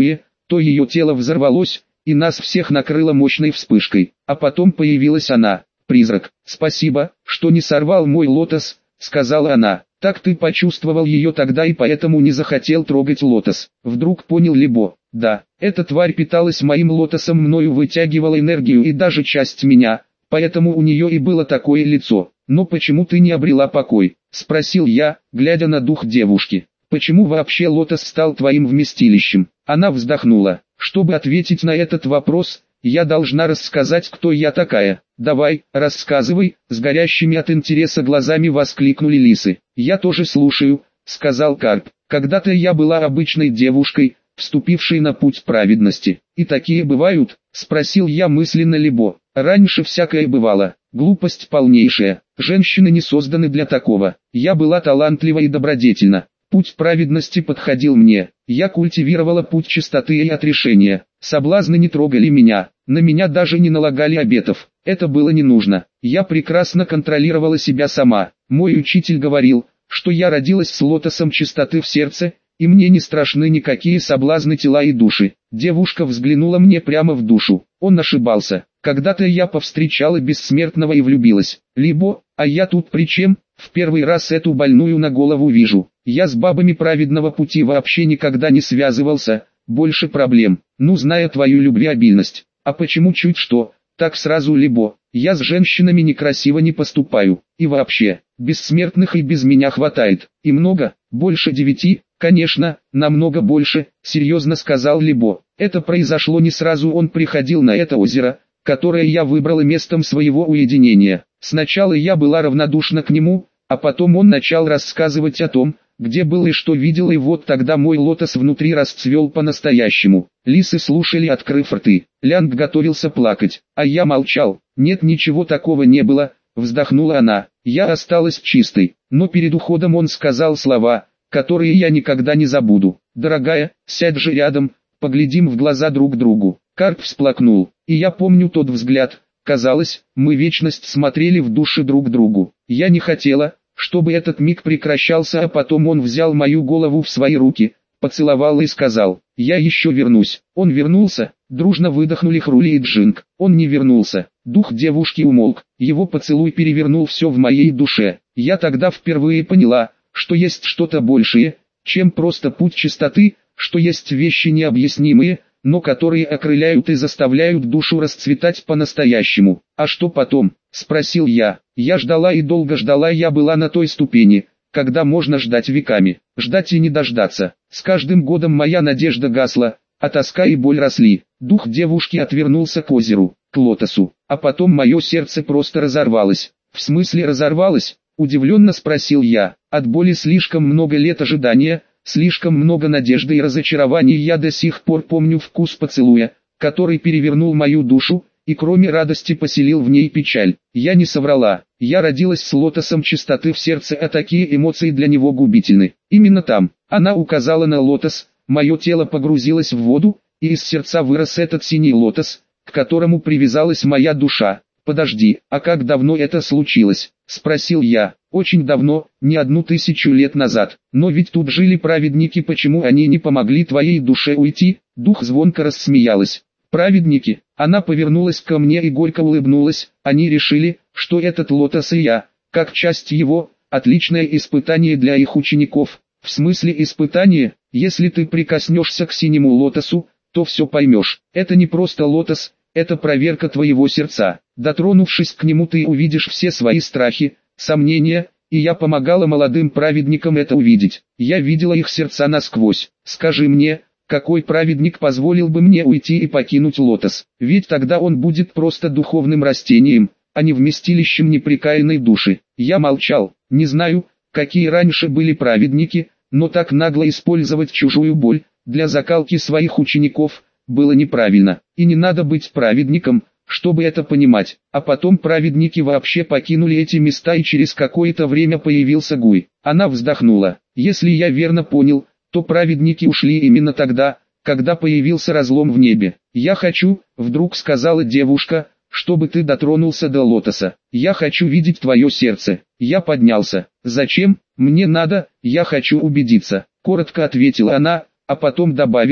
то ее тело взорвалось, и нас всех накрыло мощной вспышкой. А потом появилась она, призрак. «Спасибо, что не сорвал мой лотос», — сказала она. «Так ты почувствовал ее тогда и поэтому не захотел трогать лотос». Вдруг понял Либо. «Да, эта тварь питалась моим лотосом, мною вытягивала энергию и даже часть меня, поэтому у нее и было такое лицо. Но почему ты не обрела покой?» — спросил я, глядя на дух девушки. «Почему вообще лотос стал твоим вместилищем?» Она вздохнула. «Чтобы ответить на этот вопрос, я должна рассказать, кто я такая». «Давай, рассказывай», — с горящими от интереса глазами воскликнули лисы. «Я тоже слушаю», — сказал Карп. «Когда-то я была обычной девушкой, вступившей на путь праведности. И такие бывают?» — спросил я мысленно Либо. «Раньше всякое бывало. Глупость полнейшая. Женщины не созданы для такого. Я была талантлива и добродетельна. Путь праведности подходил мне. Я культивировала путь чистоты и отрешения. Соблазны не трогали меня. На меня даже не налагали обетов. Это было не нужно. Я прекрасно контролировала себя сама. Мой учитель говорил, что я родилась с лотосом чистоты в сердце, и мне не страшны никакие соблазны тела и души». Девушка взглянула мне прямо в душу. Он ошибался. Когда-то я повстречала бессмертного и влюбилась. Либо, а я тут при чем? В первый раз эту больную на голову вижу. Я с бабами праведного пути вообще никогда не связывался. Больше проблем. Ну, зная твою любвеобильность. А почему чуть что? Так сразу Либо. Я с женщинами некрасиво не поступаю. И вообще, бессмертных и без меня хватает. И много, больше девяти. «Конечно, намного больше», — серьезно сказал Либо. «Это произошло не сразу, он приходил на это озеро, которое я выбрала местом своего уединения. Сначала я была равнодушна к нему, а потом он начал рассказывать о том, где был и что видел, и вот тогда мой лотос внутри расцвел по-настоящему». Лисы слушали, открыв рты. Лянг готовился плакать, а я молчал. «Нет, ничего такого не было», — вздохнула она. «Я осталась чистой». Но перед уходом он сказал слова, которые я никогда не забуду. «Дорогая, сядь же рядом, поглядим в глаза друг другу». Карп всплакнул, и я помню тот взгляд. Казалось, мы вечность смотрели в души друг другу. Я не хотела, чтобы этот миг прекращался, а потом он взял мою голову в свои руки, поцеловал и сказал: «Я еще вернусь». Он вернулся, дружно выдохнули Хрули и Джинг. Он не вернулся. Дух девушки умолк, его поцелуй перевернул все в моей душе. Я тогда впервые поняла, что есть что-то большее, чем просто путь чистоты, что есть вещи необъяснимые, но которые окрыляют и заставляют душу расцветать по-настоящему. «А что потом?» – спросил я. Я ждала и долго ждала, я была на той ступени, когда можно ждать веками, ждать и не дождаться. С каждым годом моя надежда гасла, а тоска и боль росли. Дух девушки отвернулся к озеру, к лотосу, а потом мое сердце просто разорвалось. «В смысле разорвалось?» – удивленно спросил я. От боли слишком много лет ожидания, слишком много надежды и разочарований. Я до сих пор помню вкус поцелуя, который перевернул мою душу, и кроме радости поселил в ней печаль. Я не соврала, я родилась с лотосом чистоты в сердце, а такие эмоции для него губительны. Именно там, она указала на лотос, мое тело погрузилось в воду, и из сердца вырос этот синий лотос, к которому привязалась моя душа. «Подожди, а как давно это случилось?» – спросил я. «Очень давно, не одну тысячу лет назад. Но ведь тут жили праведники, почему они не помогли твоей душе уйти?» Дух звонко рассмеялась. «Праведники?» Она повернулась ко мне и горько улыбнулась. «Они решили, что этот лотос и я, как часть его, отличное испытание для их учеников». «В смысле испытание? Если ты прикоснешься к синему лотосу, то все поймешь. Это не просто лотос, это проверка твоего сердца. Дотронувшись к нему, ты увидишь все свои страхи, сомнения, и я помогала молодым праведникам это увидеть. Я видела их сердца насквозь. Скажи мне, какой праведник позволил бы мне уйти и покинуть лотос? Ведь тогда он будет просто духовным растением, а не вместилищем непрекаянной души». Я молчал. Не знаю, какие раньше были праведники, но так нагло использовать чужую боль для закалки своих учеников было неправильно. И не надо быть праведником, чтобы это понимать. А потом праведники вообще покинули эти места, и через какое-то время появился Гуй. Она вздохнула. «Если я верно понял, то праведники ушли именно тогда, когда появился разлом в небе. Я хочу», — вдруг сказала девушка, — «чтобы ты дотронулся до лотоса. Я хочу видеть твое сердце». Я поднялся. «Зачем? Мне надо, я хочу убедиться», — коротко ответила она, а потом добавила: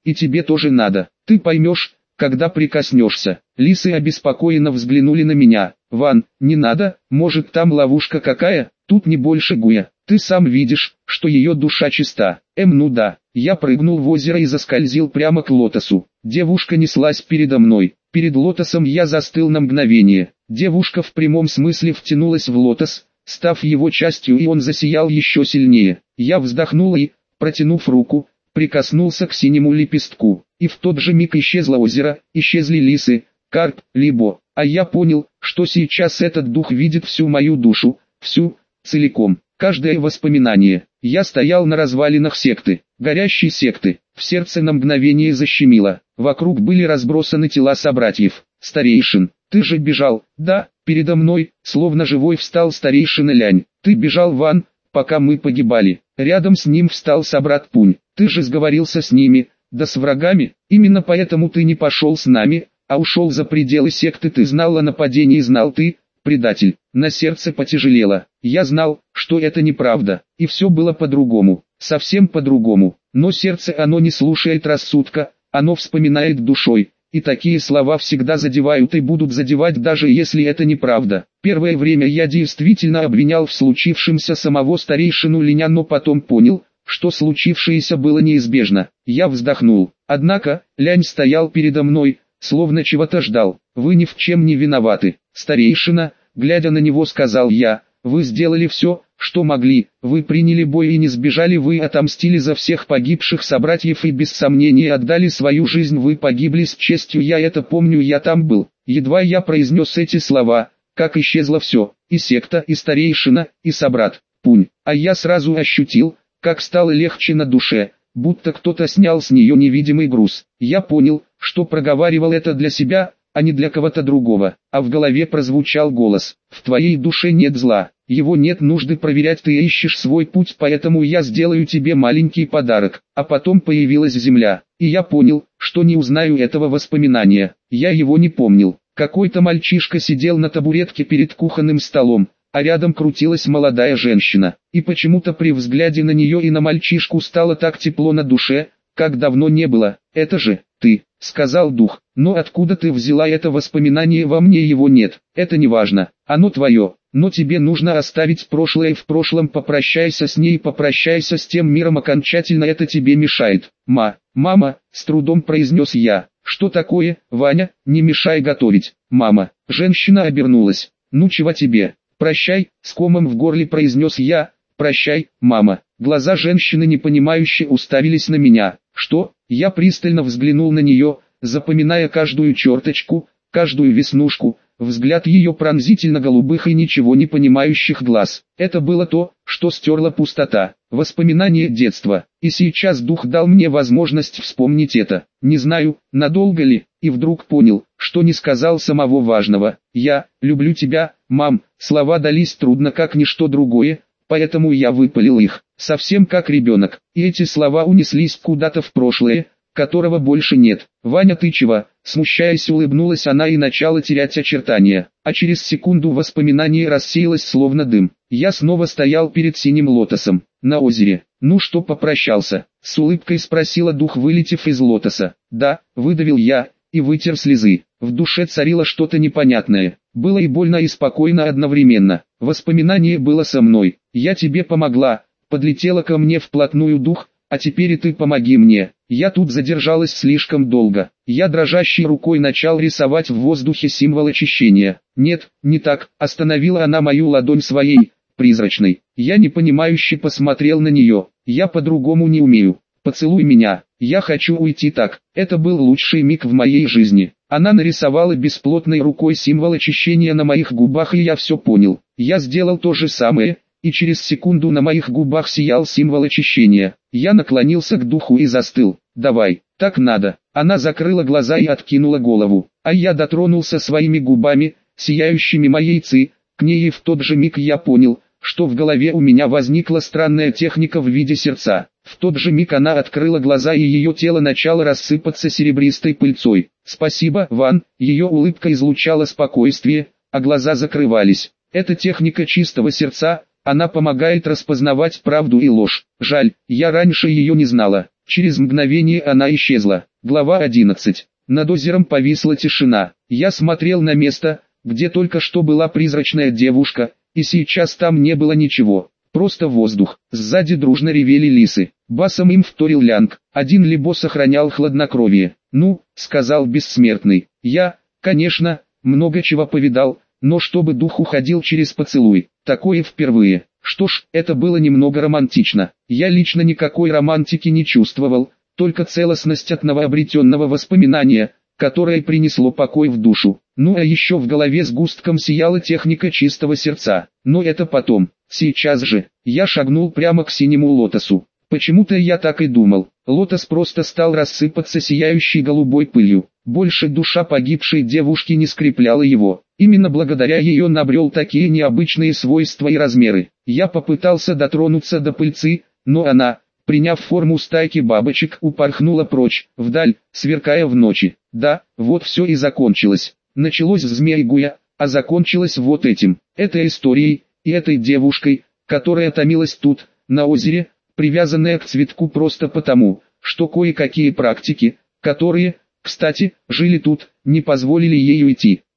и тебе тоже надо. Ты поймешь, когда прикоснешься. Лисы обеспокоенно взглянули на меня. Ван, не надо, может там ловушка какая? Тут не больше Гуя. Ты сам видишь, что ее душа чиста. Эм, ну да. Я прыгнул в озеро и заскользил прямо к лотосу. Девушка неслась передо мной. Перед лотосом я застыл на мгновение. Девушка в прямом смысле втянулась в лотос, став его частью, и он засиял еще сильнее. Я вздохнул и, протянув руку, прикоснулся к синему лепестку. И в тот же миг исчезло озеро, исчезли лисы, карп, либо. А я понял, что сейчас этот дух видит всю мою душу, всю, целиком. Каждое воспоминание. Я стоял на развалинах секты, горящей секты. В сердце на мгновение защемило. Вокруг были разбросаны тела собратьев, старейшин. Ты же бежал, да, передо мной, словно живой встал старейшина Лянь. Ты бежал, Ван, пока мы погибали. Рядом с ним встал собрат Пунь. Ты же сговорился с ними, да с врагами. Именно поэтому ты не пошел с нами, а ушел за пределы секты. Ты знал о нападении, знал ты, предатель. На сердце потяжелело. Я знал, что это неправда, и все было по-другому, совсем по-другому. Но сердце оно не слушает рассудка, оно вспоминает душой, и такие слова всегда задевают и будут задевать, даже если это неправда. Первое время я действительно обвинял в случившемся самого старейшину Линя, но потом понял, что случившееся было неизбежно. Я вздохнул. Однако, Лянь стоял передо мной, словно чего-то ждал. Вы ни в чем не виноваты, старейшина, глядя на него, сказал я. Вы сделали все, что могли, вы приняли бой и не сбежали, вы отомстили за всех погибших собратьев и без сомнения отдали свою жизнь, вы погибли с честью, я это помню, я там был. Едва я произнес эти слова, как исчезло все, и секта, и старейшина, и собрат Пунь, а я сразу ощутил, как стало легче на душе, будто кто-то снял с нее невидимый груз. Я понял, что проговаривал это для себя, а не для кого-то другого, а в голове прозвучал голос: «В твоей душе нет зла, его нет нужды проверять, ты ищешь свой путь, поэтому я сделаю тебе маленький подарок». А потом появилась земля, и я понял, что не узнаю этого воспоминания, я его не помнил. Какой-то мальчишка сидел на табуретке перед кухонным столом, а рядом крутилась молодая женщина, и почему-то при взгляде на нее и на мальчишку стало так тепло на душе, как давно не было. «Это же ты», — сказал дух. «Но откуда ты взяла это воспоминание? Во мне его нет. Это не важно, оно твое, но тебе нужно оставить прошлое в прошлом, попрощайся с ней, попрощайся с тем миром окончательно, это тебе мешает». «Ма, мама», — с трудом произнес я. «Что такое, Ваня? Не мешай готовить, мама». Женщина обернулась. «Ну чего тебе? Прощай», — с комом в горле произнес я. «Прощай, мама». Глаза женщины непонимающе уставились на меня. «Что?» Я пристально взглянул на нее, запоминая каждую черточку, каждую веснушку, взгляд ее пронзительно-голубых и ничего не понимающих глаз. Это было то, что стерло пустота, воспоминание детства, и сейчас дух дал мне возможность вспомнить это. Не знаю, надолго ли, и вдруг понял, что не сказал самого важного. «Я люблю тебя, мам». Слова дались трудно, как ничто другое, поэтому я выпалил их, совсем как ребенок, и эти слова унеслись куда-то в прошлое, которого больше нет. «Ваня, ты чего?» Смущаясь, улыбнулась она и начала терять очертания, а через секунду воспоминание рассеялось словно дым. Я снова стоял перед синим лотосом, на озере. «Ну что, попрощался?» С улыбкой спросила дух, вылетев из лотоса. «Да», выдавил я, и вытер слезы. В душе царило что-то непонятное. Было и больно, и спокойно одновременно. Воспоминание было со мной. «Я тебе помогла», подлетела ко мне вплотную дух, «а теперь и ты помоги мне». Я тут задержалась слишком долго. Я дрожащей рукой начал рисовать в воздухе символ очищения. «Нет, не так», остановила она мою ладонь своей, призрачной. Я непонимающе посмотрел на нее. «Я по-другому не умею. Поцелуй меня. Я хочу уйти так». Это был лучший миг в моей жизни. Она нарисовала бесплотной рукой символ очищения на моих губах, и я все понял. Я сделал то же самое, и через секунду на моих губах сиял символ очищения. Я наклонился к духу и застыл. «Давай, так надо». Она закрыла глаза и откинула голову, а я дотронулся своими губами, сияющими моей ци, к ней, и в тот же миг я понял, что в голове у меня возникла странная техника в виде сердца. В тот же миг она открыла глаза, и ее тело начало рассыпаться серебристой пыльцой. «Спасибо, Ван», ее улыбка излучала спокойствие, а глаза закрывались. Это техника чистого сердца, она помогает распознавать правду и ложь. Жаль, я раньше ее не знала. Через мгновение она исчезла. Глава одиннадцать. Над озером повисла тишина. Я смотрел на место, где только что была призрачная девушка, и сейчас там не было ничего. Просто воздух. Сзади дружно ревели лисы. Басом им вторил Лянг. Один Либо сохранял хладнокровие. «Ну», — сказал бессмертный, — «я, конечно, много чего повидал, но чтобы дух уходил через поцелуй, такое впервые». Что ж, это было немного романтично. Я лично никакой романтики не чувствовал, только целостность от новообретенного воспоминания, которое принесло покой в душу. Ну а еще в голове сгустком сияла техника чистого сердца. Но это потом. Сейчас же, я шагнул прямо к синему лотосу. Почему-то я так и думал. Лотос просто стал рассыпаться сияющей голубой пылью. Больше душа погибшей девушки не скрепляла его. Именно благодаря ее набрел такие необычные свойства и размеры. Я попытался дотронуться до пыльцы, но она, приняв форму стайки бабочек, упорхнула прочь, вдаль, сверкая в ночи. Да, вот все и закончилось. Началось с Змеигуя, а закончилось вот этим. Этой историей, и этой девушкой, которая томилась тут, на озере, привязанная к цветку просто потому, что кое-какие практики, которые, кстати, жили тут, не позволили ей уйти.